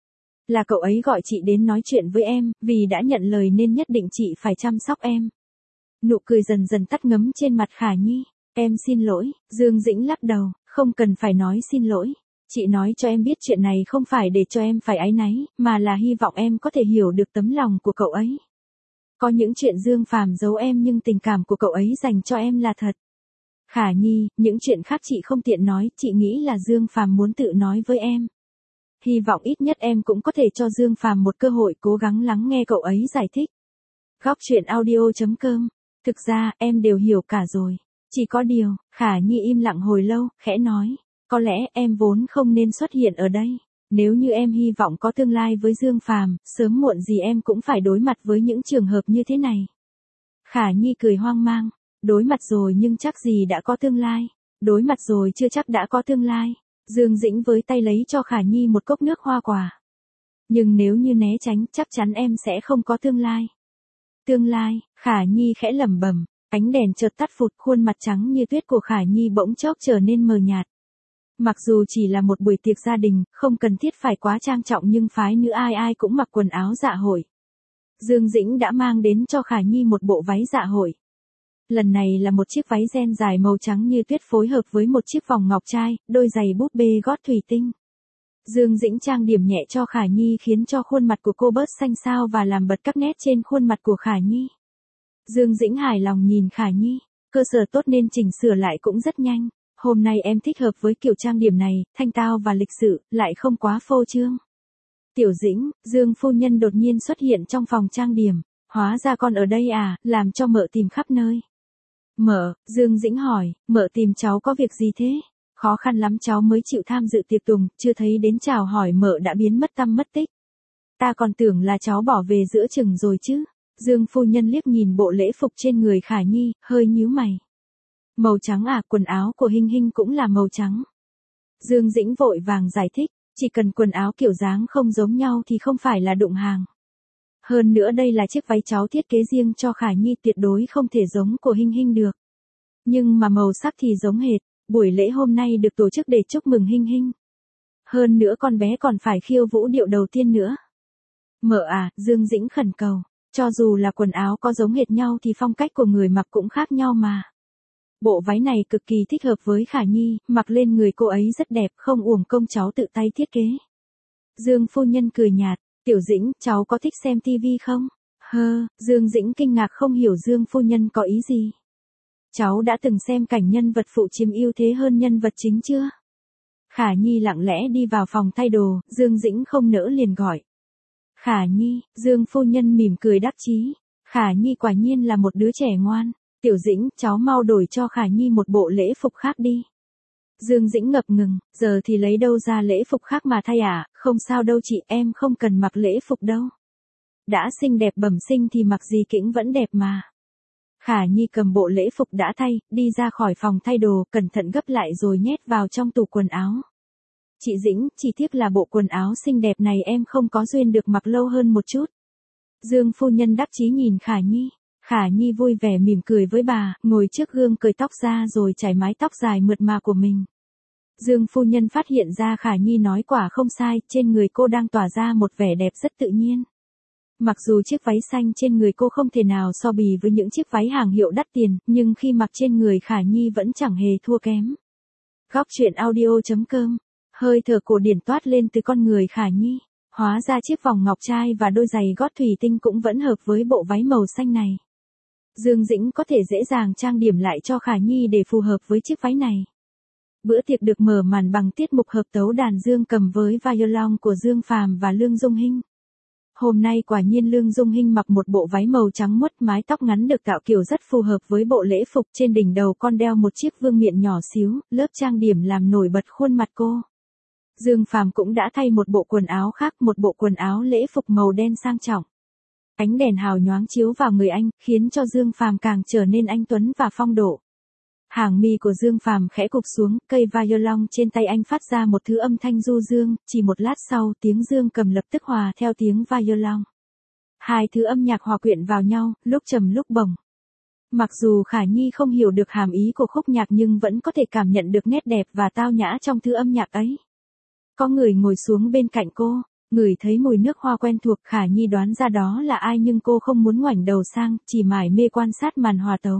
Là cậu ấy gọi chị đến nói chuyện với em, vì đã nhận lời nên nhất định chị phải chăm sóc em. Nụ cười dần dần tắt ngấm trên mặt Khả Nhi. Em xin lỗi, Dương Dĩnh lắc đầu, không cần phải nói xin lỗi. Chị nói cho em biết chuyện này không phải để cho em phải áy náy, mà là hy vọng em có thể hiểu được tấm lòng của cậu ấy. Có những chuyện Dương Phàm giấu em nhưng tình cảm của cậu ấy dành cho em là thật. Khả Nhi, những chuyện khác chị không tiện nói, chị nghĩ là Dương Phàm muốn tự nói với em. Hy vọng ít nhất em cũng có thể cho Dương Phàm một cơ hội cố gắng lắng nghe cậu ấy giải thích. Góc truyện audio.com, thực ra em đều hiểu cả rồi. Chỉ có điều, Khả Nhi im lặng hồi lâu, khẽ nói, có lẽ em vốn không nên xuất hiện ở đây. Nếu như em hy vọng có tương lai với Dương Phàm, sớm muộn gì em cũng phải đối mặt với những trường hợp như thế này. Khả Nhi cười hoang mang. Đối mặt rồi nhưng chắc gì đã có tương lai. Đối mặt rồi chưa chắc đã có tương lai. Dương Dĩnh với tay lấy cho Khả Nhi một cốc nước hoa quả. Nhưng nếu như né tránh, chắc chắn em sẽ không có tương lai. Tương lai, Khả Nhi khẽ lẩm bẩm, ánh đèn chợt tắt phụt, khuôn mặt trắng như tuyết của Khả Nhi bỗng chốc trở nên mờ nhạt. Mặc dù chỉ là một buổi tiệc gia đình, không cần thiết phải quá trang trọng nhưng phái nữ ai ai cũng mặc quần áo dạ hội. Dương Dĩnh đã mang đến cho Khả Nhi một bộ váy dạ hội. Lần này là một chiếc váy ren dài màu trắng như tuyết phối hợp với một chiếc vòng ngọc trai, đôi giày búp bê gót thủy tinh. Dương Dĩnh trang điểm nhẹ cho Khả Nhi khiến cho khuôn mặt của cô bớt xanh xao và làm bật các nét trên khuôn mặt của Khả Nhi. Dương Dĩnh hài lòng nhìn Khả Nhi, cơ sở tốt nên chỉnh sửa lại cũng rất nhanh. Hôm nay em thích hợp với kiểu trang điểm này, thanh tao và lịch sự, lại không quá phô trương. Tiểu Dĩnh, Dương phu nhân đột nhiên xuất hiện trong phòng trang điểm. Hóa ra con ở đây à, làm cho mợ tìm khắp nơi. Mợ, Dương Dĩnh hỏi, mợ tìm cháu có việc gì thế? Khó khăn lắm cháu mới chịu tham dự tiệc tùng, chưa thấy đến chào hỏi mợ đã biến mất tăm mất tích. Ta còn tưởng là cháu bỏ về giữa chừng rồi chứ. Dương phu nhân liếc nhìn bộ lễ phục trên người Khả Nhi, hơi nhíu mày. Màu trắng à, quần áo của Hinh Hinh cũng là màu trắng. Dương Dĩnh vội vàng giải thích, chỉ cần quần áo kiểu dáng không giống nhau thì không phải là đụng hàng. Hơn nữa đây là chiếc váy cháu thiết kế riêng cho Khả Nhi, tuyệt đối không thể giống của Hinh Hinh được. Nhưng mà màu sắc thì giống hệt, buổi lễ hôm nay được tổ chức để chúc mừng Hinh Hinh. Hơn nữa con bé còn phải khiêu vũ điệu đầu tiên nữa. Mợ à, Dương Dĩnh khẩn cầu, cho dù là quần áo có giống hệt nhau thì phong cách của người mặc cũng khác nhau mà. Bộ váy này cực kỳ thích hợp với Khả Nhi, mặc lên người cô ấy rất đẹp, không uổng công cháu tự tay thiết kế. Dương phu nhân cười nhạt, Tiểu Dĩnh, cháu có thích xem tivi không? Dương Dĩnh kinh ngạc không hiểu Dương phu nhân có ý gì. Cháu đã từng xem cảnh nhân vật phụ chiếm ưu thế hơn nhân vật chính chưa? Khả Nhi lặng lẽ đi vào phòng thay đồ, Dương Dĩnh không nỡ liền gọi. Khả Nhi, Dương phu nhân mỉm cười đắc chí. Khả Nhi quả nhiên là một đứa trẻ ngoan. Tiểu Dĩnh, cháu mau đổi cho Khả Nhi một bộ lễ phục khác đi. Dương Dĩnh ngập ngừng, giờ thì lấy đâu ra lễ phục khác mà thay à, không sao đâu chị, em không cần mặc lễ phục đâu. Đã xinh đẹp bẩm sinh thì mặc gì cũng vẫn đẹp mà. Khả Nhi cầm bộ lễ phục đã thay, đi ra khỏi phòng thay đồ, cẩn thận gấp lại rồi nhét vào trong tủ quần áo. Chị Dĩnh, chỉ tiếc là bộ quần áo xinh đẹp này em không có duyên được mặc lâu hơn một chút. Dương phu nhân đắc chí nhìn Khả Nhi. Khả Nhi vui vẻ mỉm cười với bà, ngồi trước gương cởi tóc ra rồi chải mái tóc dài mượt mà của mình. Dương phu nhân phát hiện ra Khả Nhi nói quả không sai, trên người cô đang tỏa ra một vẻ đẹp rất tự nhiên. Mặc dù chiếc váy xanh trên người cô không thể nào so bì với những chiếc váy hàng hiệu đắt tiền, nhưng khi mặc trên người Khả Nhi vẫn chẳng hề thua kém. Góc truyện audio.com, hơi thở cổ điển toát lên từ con người Khả Nhi. Hóa ra chiếc vòng ngọc trai và đôi giày gót thủy tinh cũng vẫn hợp với bộ váy màu xanh này. Dương Dĩnh có thể dễ dàng trang điểm lại cho Khả Nhi để phù hợp với chiếc váy này. Bữa tiệc được mở màn bằng tiết mục hợp tấu đàn dương cầm với violon của Dương Phàm và Lương Dung Hinh. Hôm nay quả nhiên Lương Dung Hinh mặc một bộ váy màu trắng muốt, mái tóc ngắn được tạo kiểu rất phù hợp với bộ lễ phục, trên đỉnh đầu con đeo một chiếc vương miện nhỏ xíu, lớp trang điểm làm nổi bật khuôn mặt cô. Dương Phàm cũng đã thay một bộ quần áo khác, một bộ quần áo lễ phục màu đen sang trọng. Ánh đèn hào nhoáng chiếu vào người anh, khiến cho Dương Phàm càng trở nên anh tuấn và phong độ. Hàng mi của Dương Phàm khẽ cụp xuống, cây violon trên tay anh phát ra một thứ âm thanh du dương, chỉ một lát sau, tiếng dương cầm lập tức hòa theo tiếng violon. Hai thứ âm nhạc hòa quyện vào nhau, lúc trầm lúc bổng. Mặc dù Khả Nhi không hiểu được hàm ý của khúc nhạc nhưng vẫn có thể cảm nhận được nét đẹp và tao nhã trong thứ âm nhạc ấy. Có người ngồi xuống bên cạnh cô, ngửi thấy mùi nước hoa quen thuộc, Khả Nhi đoán ra đó là ai nhưng cô không muốn ngoảnh đầu sang, chỉ mải mê quan sát màn hòa tấu.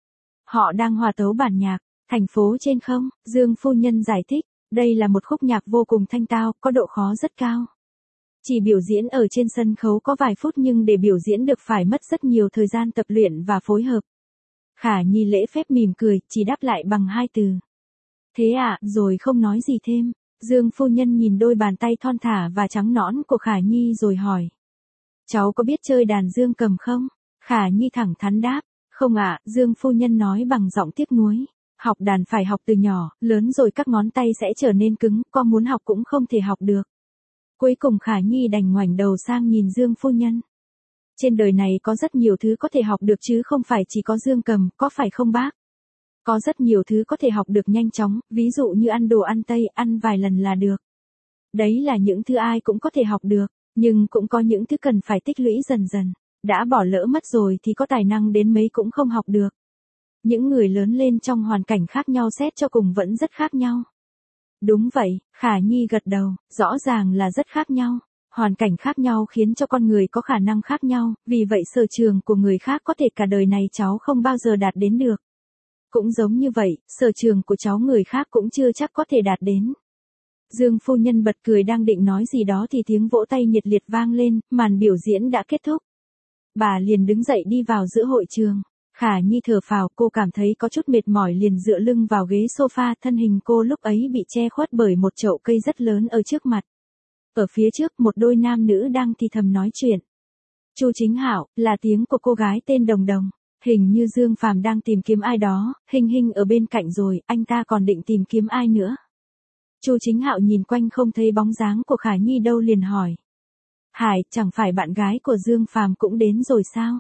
Họ đang hòa tấu bản nhạc, Thành phố trên không, Dương phu nhân giải thích, đây là một khúc nhạc vô cùng thanh tao, có độ khó rất cao. Chỉ biểu diễn ở trên sân khấu có vài phút nhưng để biểu diễn được phải mất rất nhiều thời gian tập luyện và phối hợp. Khả Nhi lễ phép mỉm cười, chỉ đáp lại bằng hai từ. Thế à, rồi không nói gì thêm. Dương phu nhân nhìn đôi bàn tay thon thả và trắng nõn của Khả Nhi rồi hỏi. Cháu có biết chơi đàn dương cầm không? Khả Nhi thẳng thắn đáp. Không ạ, Dương phu nhân nói bằng giọng tiếc nuối. Học đàn phải học từ nhỏ, lớn rồi các ngón tay sẽ trở nên cứng, có muốn học cũng không thể học được. Cuối cùng Khả Nhi đành ngoảnh đầu sang nhìn Dương phu nhân. Trên đời này có rất nhiều thứ có thể học được chứ không phải chỉ có dương cầm, có phải không bác? Có rất nhiều thứ có thể học được nhanh chóng, ví dụ như ăn đồ ăn Tây, ăn vài lần là được. Đấy là những thứ ai cũng có thể học được, nhưng cũng có những thứ cần phải tích lũy dần dần. Đã bỏ lỡ mất rồi thì có tài năng đến mấy cũng không học được. Những người lớn lên trong hoàn cảnh khác nhau xét cho cùng vẫn rất khác nhau. Đúng vậy, Khả Nhi gật đầu, rõ ràng là rất khác nhau. Hoàn cảnh khác nhau khiến cho con người có khả năng khác nhau, vì vậy sở trường của người khác có thể cả đời này cháu không bao giờ đạt đến được. Cũng giống như vậy, sở trường của cháu người khác cũng chưa chắc có thể đạt đến. Dương phu nhân bật cười đang định nói gì đó thì tiếng vỗ tay nhiệt liệt vang lên, màn biểu diễn đã kết thúc. Bà liền đứng dậy đi vào giữa hội trường. Khả Nhi thở phào, cô cảm thấy có chút mệt mỏi liền dựa lưng vào ghế sofa, thân hình cô lúc ấy bị che khuất bởi một chậu cây rất lớn ở trước mặt. Ở phía trước một đôi nam nữ đang thì thầm nói chuyện. Chu Chính Hạo, là tiếng của cô gái tên Đồng Đồng. Hình như Dương Phàm đang tìm kiếm ai đó, Hinh Hinh ở bên cạnh rồi, anh ta còn định tìm kiếm ai nữa. Chu Chính Hạo nhìn quanh không thấy bóng dáng của Khả Nhi đâu liền hỏi. Hải, chẳng phải bạn gái của Dương Phàm cũng đến rồi sao?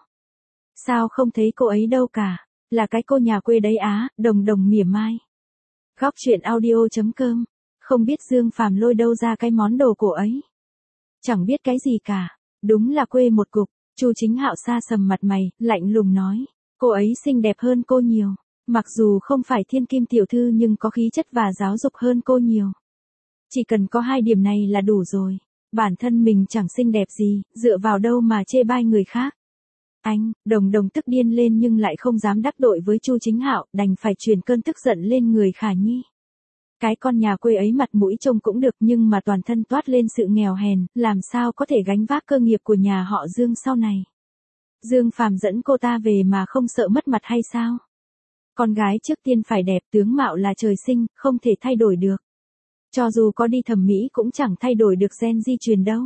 Sao không thấy cô ấy đâu cả? Là cái cô nhà quê đấy á, Đồng Đồng mỉa mai. Góc truyện audio.com. Không biết Dương Phàm lôi đâu ra cái món đồ cổ ấy. Chẳng biết cái gì cả. Đúng là quê một cục. Chu Chính Hạo sa sầm mặt mày, lạnh lùng nói. Cô ấy xinh đẹp hơn cô nhiều. Mặc dù không phải thiên kim tiểu thư nhưng có khí chất và giáo dục hơn cô nhiều. Chỉ cần có 2 điểm này là đủ rồi. Bản thân mình chẳng xinh đẹp gì, dựa vào đâu mà chê bai người khác. Anh, Đồng Đồng tức điên lên nhưng lại không dám đắc tội với Chu Chính Hạo, đành phải truyền cơn tức giận lên người Khả Nhi. Cái con nhà quê ấy mặt mũi trông cũng được nhưng mà toàn thân toát lên sự nghèo hèn, làm sao có thể gánh vác cơ nghiệp của nhà họ Dương sau này. Dương Phàm dẫn cô ta về mà không sợ mất mặt hay sao? Con gái trước tiên phải đẹp, tướng mạo là trời sinh, không thể thay đổi được. Cho dù có đi thẩm mỹ cũng chẳng thay đổi được gen di truyền đâu.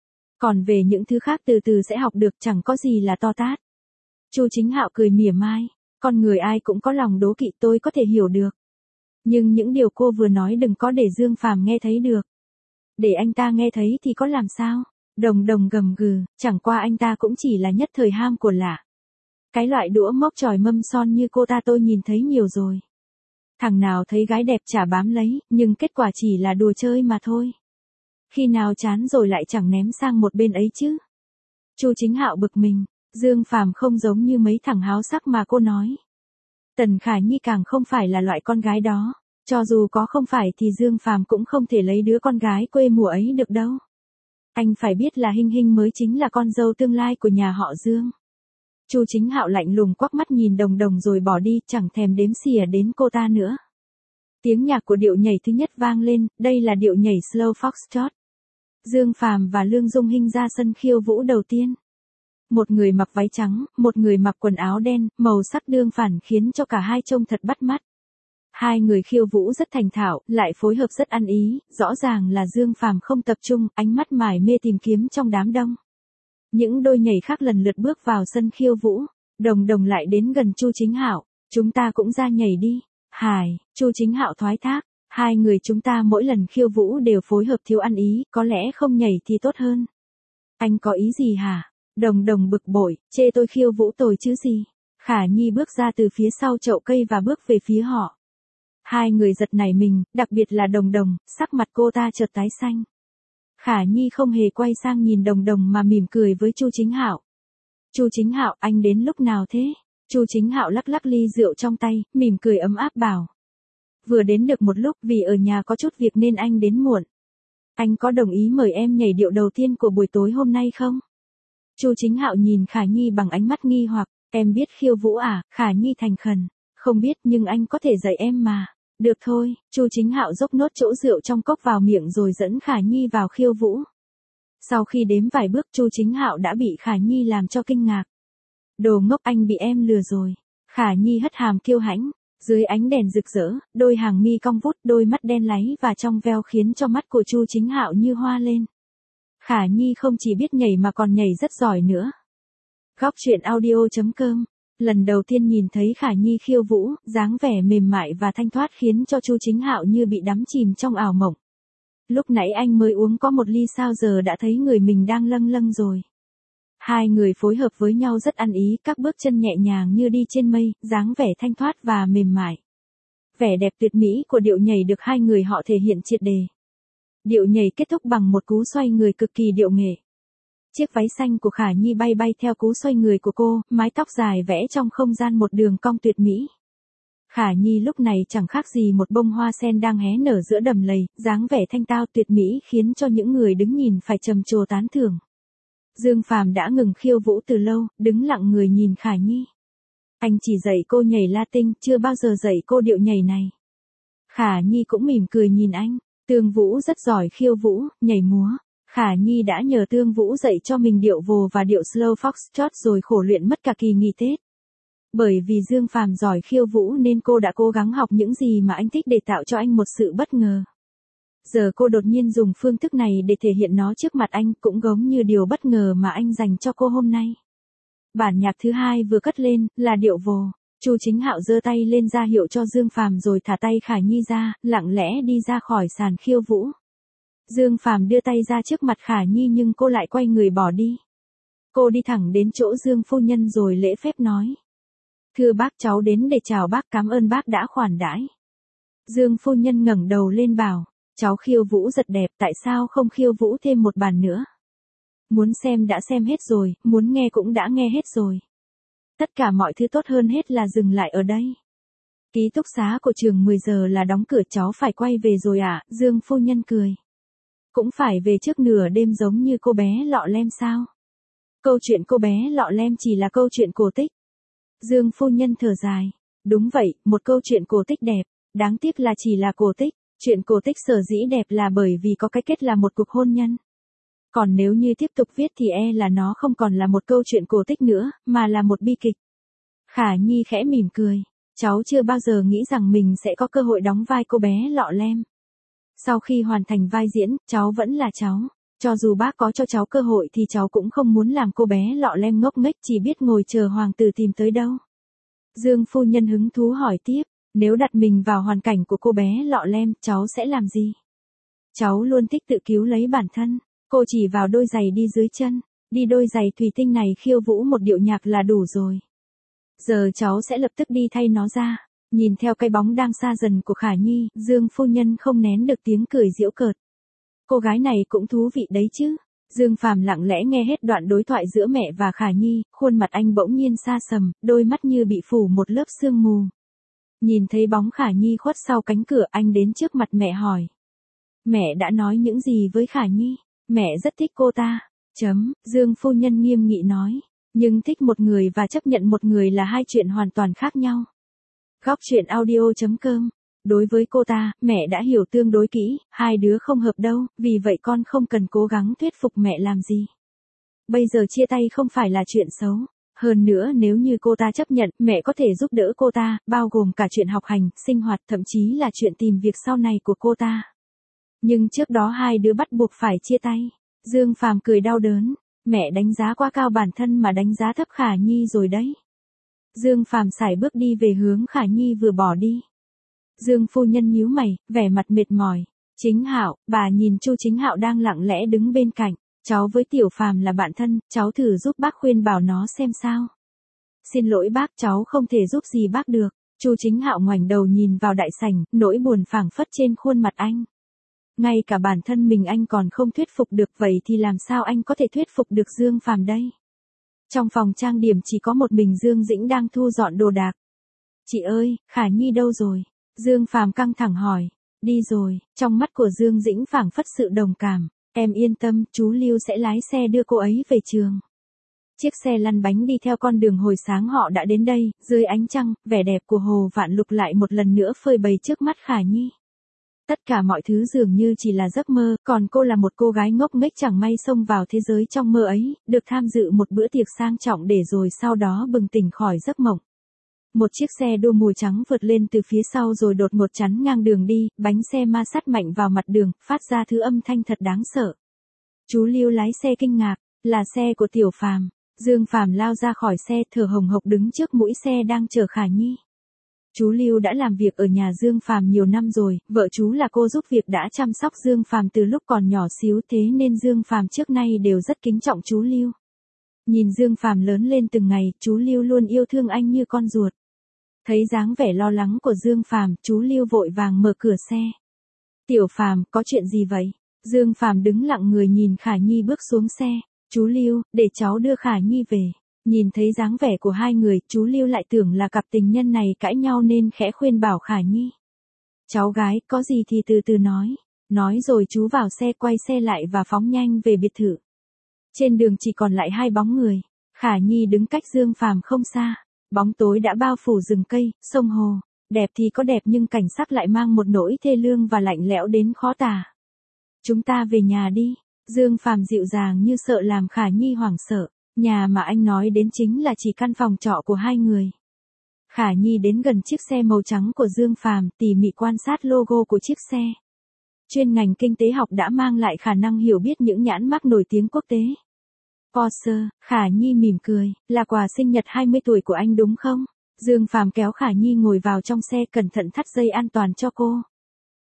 Còn về những thứ khác từ từ sẽ học được, chẳng có gì là to tát. Chu Chính Hạo cười mỉa mai, con người ai cũng có lòng đố kỵ, tôi có thể hiểu được. Nhưng những điều cô vừa nói đừng có để Dương Phàm nghe thấy được. Để anh ta nghe thấy thì có làm sao? Đồng Đồng gầm gừ, chẳng qua anh ta cũng chỉ là nhất thời ham của lạ. Cái loại đũa mốc chòi mâm son như cô ta tôi nhìn thấy nhiều rồi. Thằng nào thấy gái đẹp chả bám lấy, nhưng kết quả chỉ là đùa chơi mà thôi. Khi nào chán rồi lại chẳng ném sang một bên ấy chứ. Chu Chính Hạo bực mình, Dương Phàm không giống như mấy thằng háo sắc mà cô nói. Tần Khả Nhi càng không phải là loại con gái đó, cho dù có không phải thì Dương Phàm cũng không thể lấy đứa con gái quê mùa ấy được đâu. Anh phải biết là Hinh Hinh mới chính là con dâu tương lai của nhà họ Dương. Chu Chính Hạo lạnh lùng quắc mắt nhìn Đồng Đồng rồi bỏ đi, chẳng thèm đếm xỉa đến cô ta nữa. Tiếng nhạc của điệu nhảy thứ nhất vang lên, đây là điệu nhảy slow foxtrot. Dương Phàm và Lương Dung Hinh ra sân khiêu vũ đầu tiên. Một người mặc váy trắng, một người mặc quần áo đen, màu sắc tương phản khiến cho cả hai trông thật bắt mắt. Hai người khiêu vũ rất thành thạo, lại phối hợp rất ăn ý, rõ ràng là Dương Phàm không tập trung, ánh mắt mải mê tìm kiếm trong đám đông. Những đôi nhảy khác lần lượt bước vào sân khiêu vũ, Đồng Đồng lại đến gần Chu Chính Hạo, chúng ta cũng ra nhảy đi. Hải, Chu Chính Hạo thoái thác, hai người chúng ta mỗi lần khiêu vũ đều phối hợp thiếu ăn ý, có lẽ không nhảy thì tốt hơn. Anh có ý gì hả? Đồng Đồng bực bội, chê tôi khiêu vũ tồi chứ gì. Khả Nhi bước ra từ phía sau chậu cây và bước về phía họ. Hai người giật nảy mình, đặc biệt là Đồng Đồng, sắc mặt cô ta chợt tái xanh. Khả Nhi không hề quay sang nhìn Đồng Đồng mà mỉm cười với Chu Chính Hạo. Chu Chính Hạo, anh đến lúc nào thế? Chu Chính Hạo lắc lắc ly rượu trong tay, mỉm cười ấm áp bảo. Vừa đến được một lúc, vì ở nhà có chút việc nên anh đến muộn. Anh có đồng ý mời em nhảy điệu đầu tiên của buổi tối hôm nay không? Chu Chính Hạo nhìn Khả Nhi bằng ánh mắt nghi hoặc, em biết khiêu vũ à? Khả Nhi thành khẩn, không biết nhưng anh có thể dạy em mà. Được thôi, Chu Chính Hạo dốc nốt chỗ rượu trong cốc vào miệng rồi dẫn Khả Nhi vào khiêu vũ. Sau khi đếm vài bước Chu Chính Hạo đã bị Khả Nhi làm cho kinh ngạc. Đồ ngốc, anh bị em lừa rồi. Khả Nhi hất hàm kiêu hãnh, dưới ánh đèn rực rỡ, đôi hàng mi cong vút, đôi mắt đen láy và trong veo khiến cho mắt của Chu Chính Hạo như hoa lên. Khả Nhi không chỉ biết nhảy mà còn nhảy rất giỏi nữa. Góc truyện audio.com. Lần đầu tiên nhìn thấy Khả Nhi khiêu vũ, dáng vẻ mềm mại và thanh thoát khiến cho Chu Chính Hạo như bị đắm chìm trong ảo mộng. Lúc nãy anh mới uống có một ly sao giờ đã thấy người mình đang lâng lâng rồi. Hai người phối hợp với nhau rất ăn ý, các bước chân nhẹ nhàng như đi trên mây, dáng vẻ thanh thoát và mềm mại. Vẻ đẹp tuyệt mỹ của điệu nhảy được hai người họ thể hiện triệt đề. Điệu nhảy kết thúc bằng một cú xoay người cực kỳ điệu nghệ. Chiếc váy xanh của Khả Nhi bay bay theo cú xoay người của cô, mái tóc dài vẽ trong không gian một đường cong tuyệt mỹ. Khả Nhi lúc này chẳng khác gì một bông hoa sen đang hé nở giữa đầm lầy, dáng vẻ thanh tao tuyệt mỹ khiến cho những người đứng nhìn phải trầm trồ tán thưởng. Dương Phàm đã ngừng khiêu vũ từ lâu, đứng lặng người nhìn Khả Nhi. Anh chỉ dạy cô nhảy Latin, chưa bao giờ dạy cô điệu nhảy này. Khả Nhi cũng mỉm cười nhìn anh, Tương Vũ rất giỏi khiêu vũ, nhảy múa. Khả Nhi đã nhờ Tương Vũ dạy cho mình điệu vồ và điệu slow foxtrot rồi khổ luyện mất cả kỳ nghỉ Tết. Bởi vì Dương Phàm giỏi khiêu vũ nên cô đã cố gắng học những gì mà anh thích để tạo cho anh một sự bất ngờ. Giờ cô đột nhiên dùng phương thức này để thể hiện nó trước mặt anh, cũng giống như điều bất ngờ mà anh dành cho cô hôm nay. Bản nhạc thứ hai vừa cất lên, là điệu vồ. Chu Chính Hạo giơ tay lên ra hiệu cho Dương Phàm rồi thả tay Khả Nhi ra, lặng lẽ đi ra khỏi sàn khiêu vũ. Dương Phàm đưa tay ra trước mặt Khả Nhi nhưng cô lại quay người bỏ đi. Cô đi thẳng đến chỗ Dương phu nhân rồi lễ phép nói. Thưa bác, cháu đến để chào bác, cảm ơn bác đã khoản đãi. Dương phu nhân ngẩng đầu lên bảo, cháu khiêu vũ rất đẹp, tại sao không khiêu vũ thêm một bàn nữa? Muốn xem đã xem hết rồi, muốn nghe cũng đã nghe hết rồi. Tất cả mọi thứ tốt hơn hết là dừng lại ở đây. Ký túc xá của trường 10 giờ là đóng cửa, cháu phải quay về rồi ạ, Dương phu nhân cười. Cũng phải về trước nửa đêm giống như cô bé Lọ Lem sao? Câu chuyện cô bé Lọ Lem chỉ là câu chuyện cổ tích. Dương phu nhân thở dài. Đúng vậy, một câu chuyện cổ tích đẹp, đáng tiếc là chỉ là cổ tích. Chuyện cổ tích sở dĩ đẹp là bởi vì có cái kết là một cuộc hôn nhân. Còn nếu như tiếp tục viết thì là nó không còn là một câu chuyện cổ tích nữa, mà là một bi kịch. Khả Nhi khẽ mỉm cười. Cháu chưa bao giờ nghĩ rằng mình sẽ có cơ hội đóng vai cô bé Lọ Lem. Sau khi hoàn thành vai diễn, cháu vẫn là cháu. Cho dù bác có cho cháu cơ hội thì cháu cũng không muốn làm cô bé Lọ Lem ngốc nghếch chỉ biết ngồi chờ hoàng tử tìm tới đâu. Dương phu nhân hứng thú hỏi tiếp, nếu đặt mình vào hoàn cảnh của cô bé Lọ Lem, cháu sẽ làm gì? Cháu luôn thích tự cứu lấy bản thân. Cô chỉ vào đôi giày đi dưới chân. Đi đôi giày thủy tinh này khiêu vũ một điệu nhạc là đủ rồi. Giờ cháu sẽ lập tức đi thay nó ra. Nhìn theo cái bóng đang xa dần của Khả Nhi, Dương phu nhân không nén được tiếng cười giễu cợt. Cô gái này cũng thú vị đấy chứ. Dương Phàm lặng lẽ nghe hết đoạn đối thoại giữa mẹ và Khả Nhi, khuôn mặt anh bỗng nhiên xa sầm, đôi mắt như bị phủ một lớp sương mù. Nhìn thấy bóng Khả Nhi khuất sau cánh cửa, anh đến trước mặt mẹ hỏi. Mẹ đã nói những gì với Khả Nhi? Mẹ rất thích cô ta. Dương phu nhân nghiêm nghị nói. Nhưng thích một người và chấp nhận một người là hai chuyện hoàn toàn khác nhau. Góc truyện audio.com. Đối với cô ta, mẹ đã hiểu tương đối kỹ, hai đứa không hợp đâu, vì vậy con không cần cố gắng thuyết phục mẹ làm gì. Bây giờ chia tay không phải là chuyện xấu. Hơn nữa nếu như cô ta chấp nhận, mẹ có thể giúp đỡ cô ta, bao gồm cả chuyện học hành, sinh hoạt, thậm chí là chuyện tìm việc sau này của cô ta. Nhưng trước đó hai đứa bắt buộc phải chia tay. Dương Phàm cười đau đớn. Mẹ đánh giá quá cao bản thân mà đánh giá thấp Khả Nhi rồi đấy. Dương Phàm sải bước đi về hướng Khả Nhi vừa bỏ đi. Dương phu nhân nhíu mày, vẻ mặt mệt mỏi. Chính Hạo, bà nhìn Chu Chính Hạo đang lặng lẽ đứng bên cạnh. Cháu với Tiểu Phàm là bạn thân, cháu thử giúp bác khuyên bảo nó xem sao. Xin lỗi bác, cháu không thể giúp gì bác được. Chu Chính Hạo ngoảnh đầu nhìn vào đại sảnh, nỗi buồn phảng phất trên khuôn mặt anh. Ngay cả bản thân mình anh còn không thuyết phục được, vậy thì làm sao anh có thể thuyết phục được Dương Phàm đây? Trong phòng trang điểm chỉ có một mình Dương Dĩnh đang thu dọn đồ đạc. Chị ơi, Khả Nhi đâu rồi? Dương Phàm căng thẳng hỏi. Đi rồi, trong mắt của Dương Dĩnh phảng phất sự đồng cảm. Em yên tâm, chú Lưu sẽ lái xe đưa cô ấy về trường. Chiếc xe lăn bánh đi theo con đường hồi sáng họ đã đến đây, dưới ánh trăng, vẻ đẹp của Hồ Vạn Lục lại một lần nữa phơi bày trước mắt Khả Nhi. Tất cả mọi thứ dường như chỉ là giấc mơ, còn cô là một cô gái ngốc nghếch chẳng may xông vào thế giới trong mơ ấy, được tham dự một bữa tiệc sang trọng để rồi sau đó bừng tỉnh khỏi giấc mộng. Một chiếc xe đua màu trắng vượt lên từ phía sau rồi đột ngột chắn ngang đường đi, bánh xe ma sát mạnh vào mặt đường, phát ra thứ âm thanh thật đáng sợ. Chú Lưu lái xe kinh ngạc, là xe của Tiểu Phàm. Dương Phàm lao ra khỏi xe thở hồng hộc đứng trước mũi xe đang chở Khả Nhi. Chú Lưu đã làm việc ở nhà Dương Phàm nhiều năm rồi, vợ chú là cô giúp việc đã chăm sóc Dương Phàm từ lúc còn nhỏ xíu, thế nên Dương Phàm trước nay đều rất kính trọng chú Lưu. Nhìn Dương Phàm lớn lên từng ngày, chú Lưu luôn yêu thương anh như con ruột. Thấy dáng vẻ lo lắng của Dương Phàm, chú Lưu vội vàng mở cửa xe. Tiểu Phàm, có chuyện gì vậy? Dương Phàm đứng lặng người nhìn Khả Nhi bước xuống xe. Chú Lưu, để cháu đưa Khả Nhi về. Nhìn thấy dáng vẻ của hai người, chú Lưu lại tưởng là cặp tình nhân này cãi nhau nên khẽ khuyên bảo Khả Nhi. Cháu gái, có gì thì từ từ nói. Nói rồi chú vào xe, quay xe lại và phóng nhanh về biệt thự. Trên đường chỉ còn lại hai bóng người. Khả Nhi đứng cách Dương Phàm không xa. Bóng tối đã bao phủ rừng cây, sông hồ. Đẹp thì có đẹp nhưng cảnh sắc lại mang một nỗi thê lương và lạnh lẽo đến khó tả. Chúng ta về nhà đi. Dương Phàm dịu dàng như sợ làm Khả Nhi hoảng sợ. Nhà mà anh nói đến chính là chỉ căn phòng trọ của hai người. Khả Nhi đến gần chiếc xe màu trắng của Dương Phàm, tỉ mỉ quan sát logo của chiếc xe. Chuyên ngành kinh tế học đã mang lại khả năng hiểu biết những nhãn mác nổi tiếng quốc tế. Porsche, Khả Nhi mỉm cười, là quà sinh nhật 20 tuổi của anh đúng không? Dương Phàm kéo Khả Nhi ngồi vào trong xe, cẩn thận thắt dây an toàn cho cô.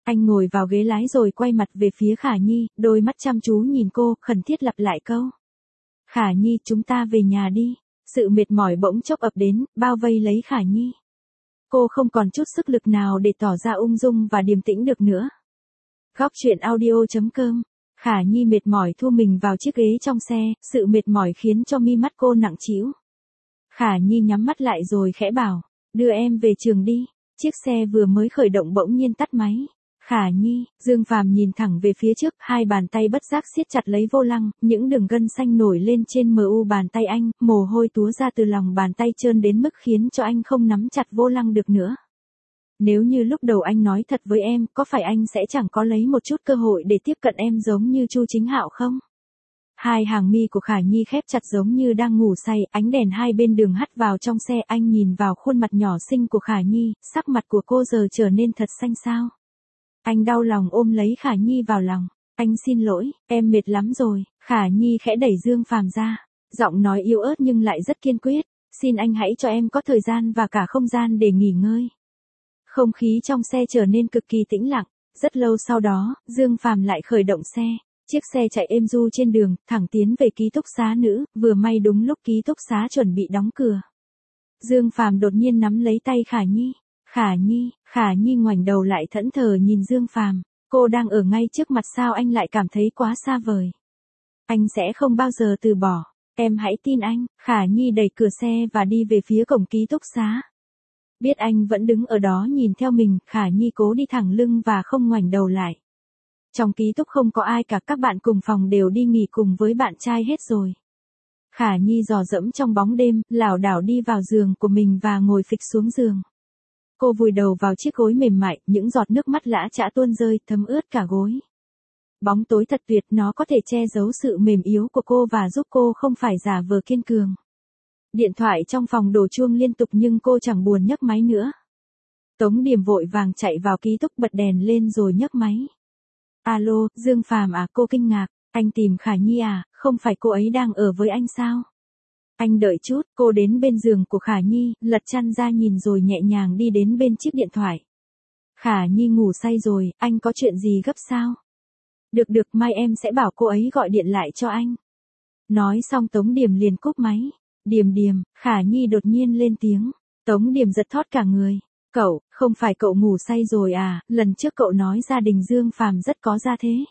Anh ngồi vào ghế lái rồi quay mặt về phía Khả Nhi, đôi mắt chăm chú nhìn cô, khẩn thiết lặp lại câu. Khả Nhi, chúng ta về nhà đi. Sự mệt mỏi bỗng chốc ập đến, bao vây lấy Khả Nhi. Cô không còn chút sức lực nào để tỏ ra ung dung và điềm tĩnh được nữa. Góc truyện audio.com. Khả Nhi mệt mỏi thu mình vào chiếc ghế trong xe, sự mệt mỏi khiến cho mi mắt cô nặng trĩu. Khả Nhi nhắm mắt lại rồi khẽ bảo, đưa em về trường đi. Chiếc xe vừa mới khởi động bỗng nhiên tắt máy. Khả Nhi, Dương Phàm nhìn thẳng về phía trước, hai bàn tay bất giác siết chặt lấy vô lăng, những đường gân xanh nổi lên trên mu bàn tay anh, mồ hôi túa ra từ lòng bàn tay trơn đến mức khiến cho anh không nắm chặt vô lăng được nữa. Nếu như lúc đầu anh nói thật với em, có phải anh sẽ chẳng có lấy một chút cơ hội để tiếp cận em giống như Chu Chính Hạo không? Hai hàng mi của Khả Nhi khép chặt giống như đang ngủ say, ánh đèn hai bên đường hắt vào trong xe, anh nhìn vào khuôn mặt nhỏ xinh của Khả Nhi, sắc mặt của cô giờ trở nên thật xanh xao. Anh đau lòng ôm lấy Khả Nhi vào lòng. Anh xin lỗi, em mệt lắm rồi. Khả Nhi khẽ đẩy Dương Phàm ra. Giọng nói yếu ớt nhưng lại rất kiên quyết. Xin anh hãy cho em có thời gian và cả không gian để nghỉ ngơi. Không khí trong xe trở nên cực kỳ tĩnh lặng. Rất lâu sau đó, Dương Phàm lại khởi động xe. Chiếc xe chạy êm du trên đường, thẳng tiến về ký túc xá nữ, vừa may đúng lúc ký túc xá chuẩn bị đóng cửa. Dương Phàm đột nhiên nắm lấy tay Khả Nhi. Khả Nhi ngoảnh đầu lại thẫn thờ nhìn Dương Phàm, cô đang ở ngay trước mặt sao anh lại cảm thấy quá xa vời. Anh sẽ không bao giờ từ bỏ, em hãy tin anh. Khả Nhi đẩy cửa xe và đi về phía cổng ký túc xá. Biết anh vẫn đứng ở đó nhìn theo mình, Khả Nhi cố đi thẳng lưng và không ngoảnh đầu lại. Trong ký túc không có ai cả, các bạn cùng phòng đều đi nghỉ cùng với bạn trai hết rồi. Khả Nhi dò dẫm trong bóng đêm, lảo đảo đi vào giường của mình và ngồi phịch xuống giường. Cô vùi đầu vào chiếc gối mềm mại, những giọt nước mắt lã chã tuôn rơi, thấm ướt cả gối. Bóng tối thật tuyệt, nó có thể che giấu sự mềm yếu của cô và giúp cô không phải giả vờ kiên cường. Điện thoại trong phòng đổ chuông liên tục nhưng cô chẳng buồn nhấc máy nữa. Tống Điềm vội vàng chạy vào ký túc bật đèn lên rồi nhấc máy. Alo, Dương Phàm à? Cô kinh ngạc, anh tìm Khả Nhi à? Không phải cô ấy đang ở với anh sao? Anh đợi chút. Cô đến bên giường của Khả Nhi, lật chăn ra nhìn rồi nhẹ nhàng đi đến bên chiếc điện thoại. Khả Nhi ngủ say rồi, anh có chuyện gì gấp sao? Được, mai em sẽ bảo cô ấy gọi điện lại cho anh. Nói xong Tống Điềm liền cúp máy. Điềm, Khả Nhi đột nhiên lên tiếng. Tống Điềm giật thót cả người. Cậu, không phải cậu ngủ say rồi à? Lần trước cậu nói gia đình Dương Phàm rất có gia thế.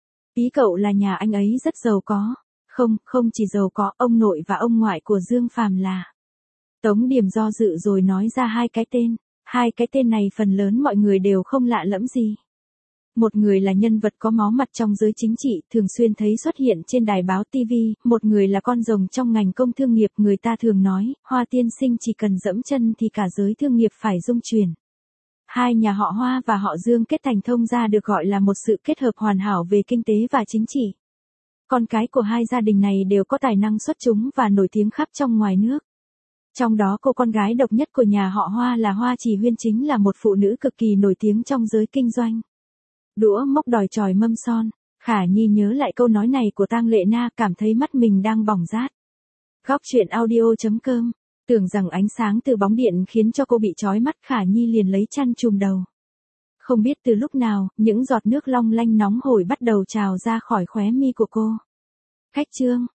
Ý cậu là nhà anh ấy rất giàu có. Không chỉ giàu có, ông nội và ông ngoại của Dương Phàm là. Tống Điềm do dự rồi nói ra hai cái tên. Hai cái tên này phần lớn mọi người đều không lạ lẫm gì. Một người là nhân vật có máu mặt trong giới chính trị, thường xuyên thấy xuất hiện trên đài báo TV, một người là con rồng trong ngành công thương nghiệp, người ta thường nói, Hoa tiên sinh chỉ cần dẫm chân thì cả giới thương nghiệp phải rung chuyển. Hai nhà họ Hoa và họ Dương kết thành thông gia được gọi là một sự kết hợp hoàn hảo về kinh tế và chính trị. Con cái của hai gia đình này đều có tài năng xuất chúng và nổi tiếng khắp trong ngoài nước. Trong đó cô con gái độc nhất của nhà họ Hoa là Hoa Chỉ Huyên chính là một phụ nữ cực kỳ nổi tiếng trong giới kinh doanh. Đũa mốc đòi chòi mâm son. Khả Nhi nhớ lại câu nói này của Tang Lệ Na, cảm thấy mắt mình đang bỏng rát. Góc truyện audio.com. Tưởng rằng ánh sáng từ bóng điện khiến cho cô bị chói mắt, Khả Nhi liền lấy chăn trùm đầu. Không biết từ lúc nào, những giọt nước long lanh nóng hổi bắt đầu trào ra khỏi khóe mi của cô. Khách trương,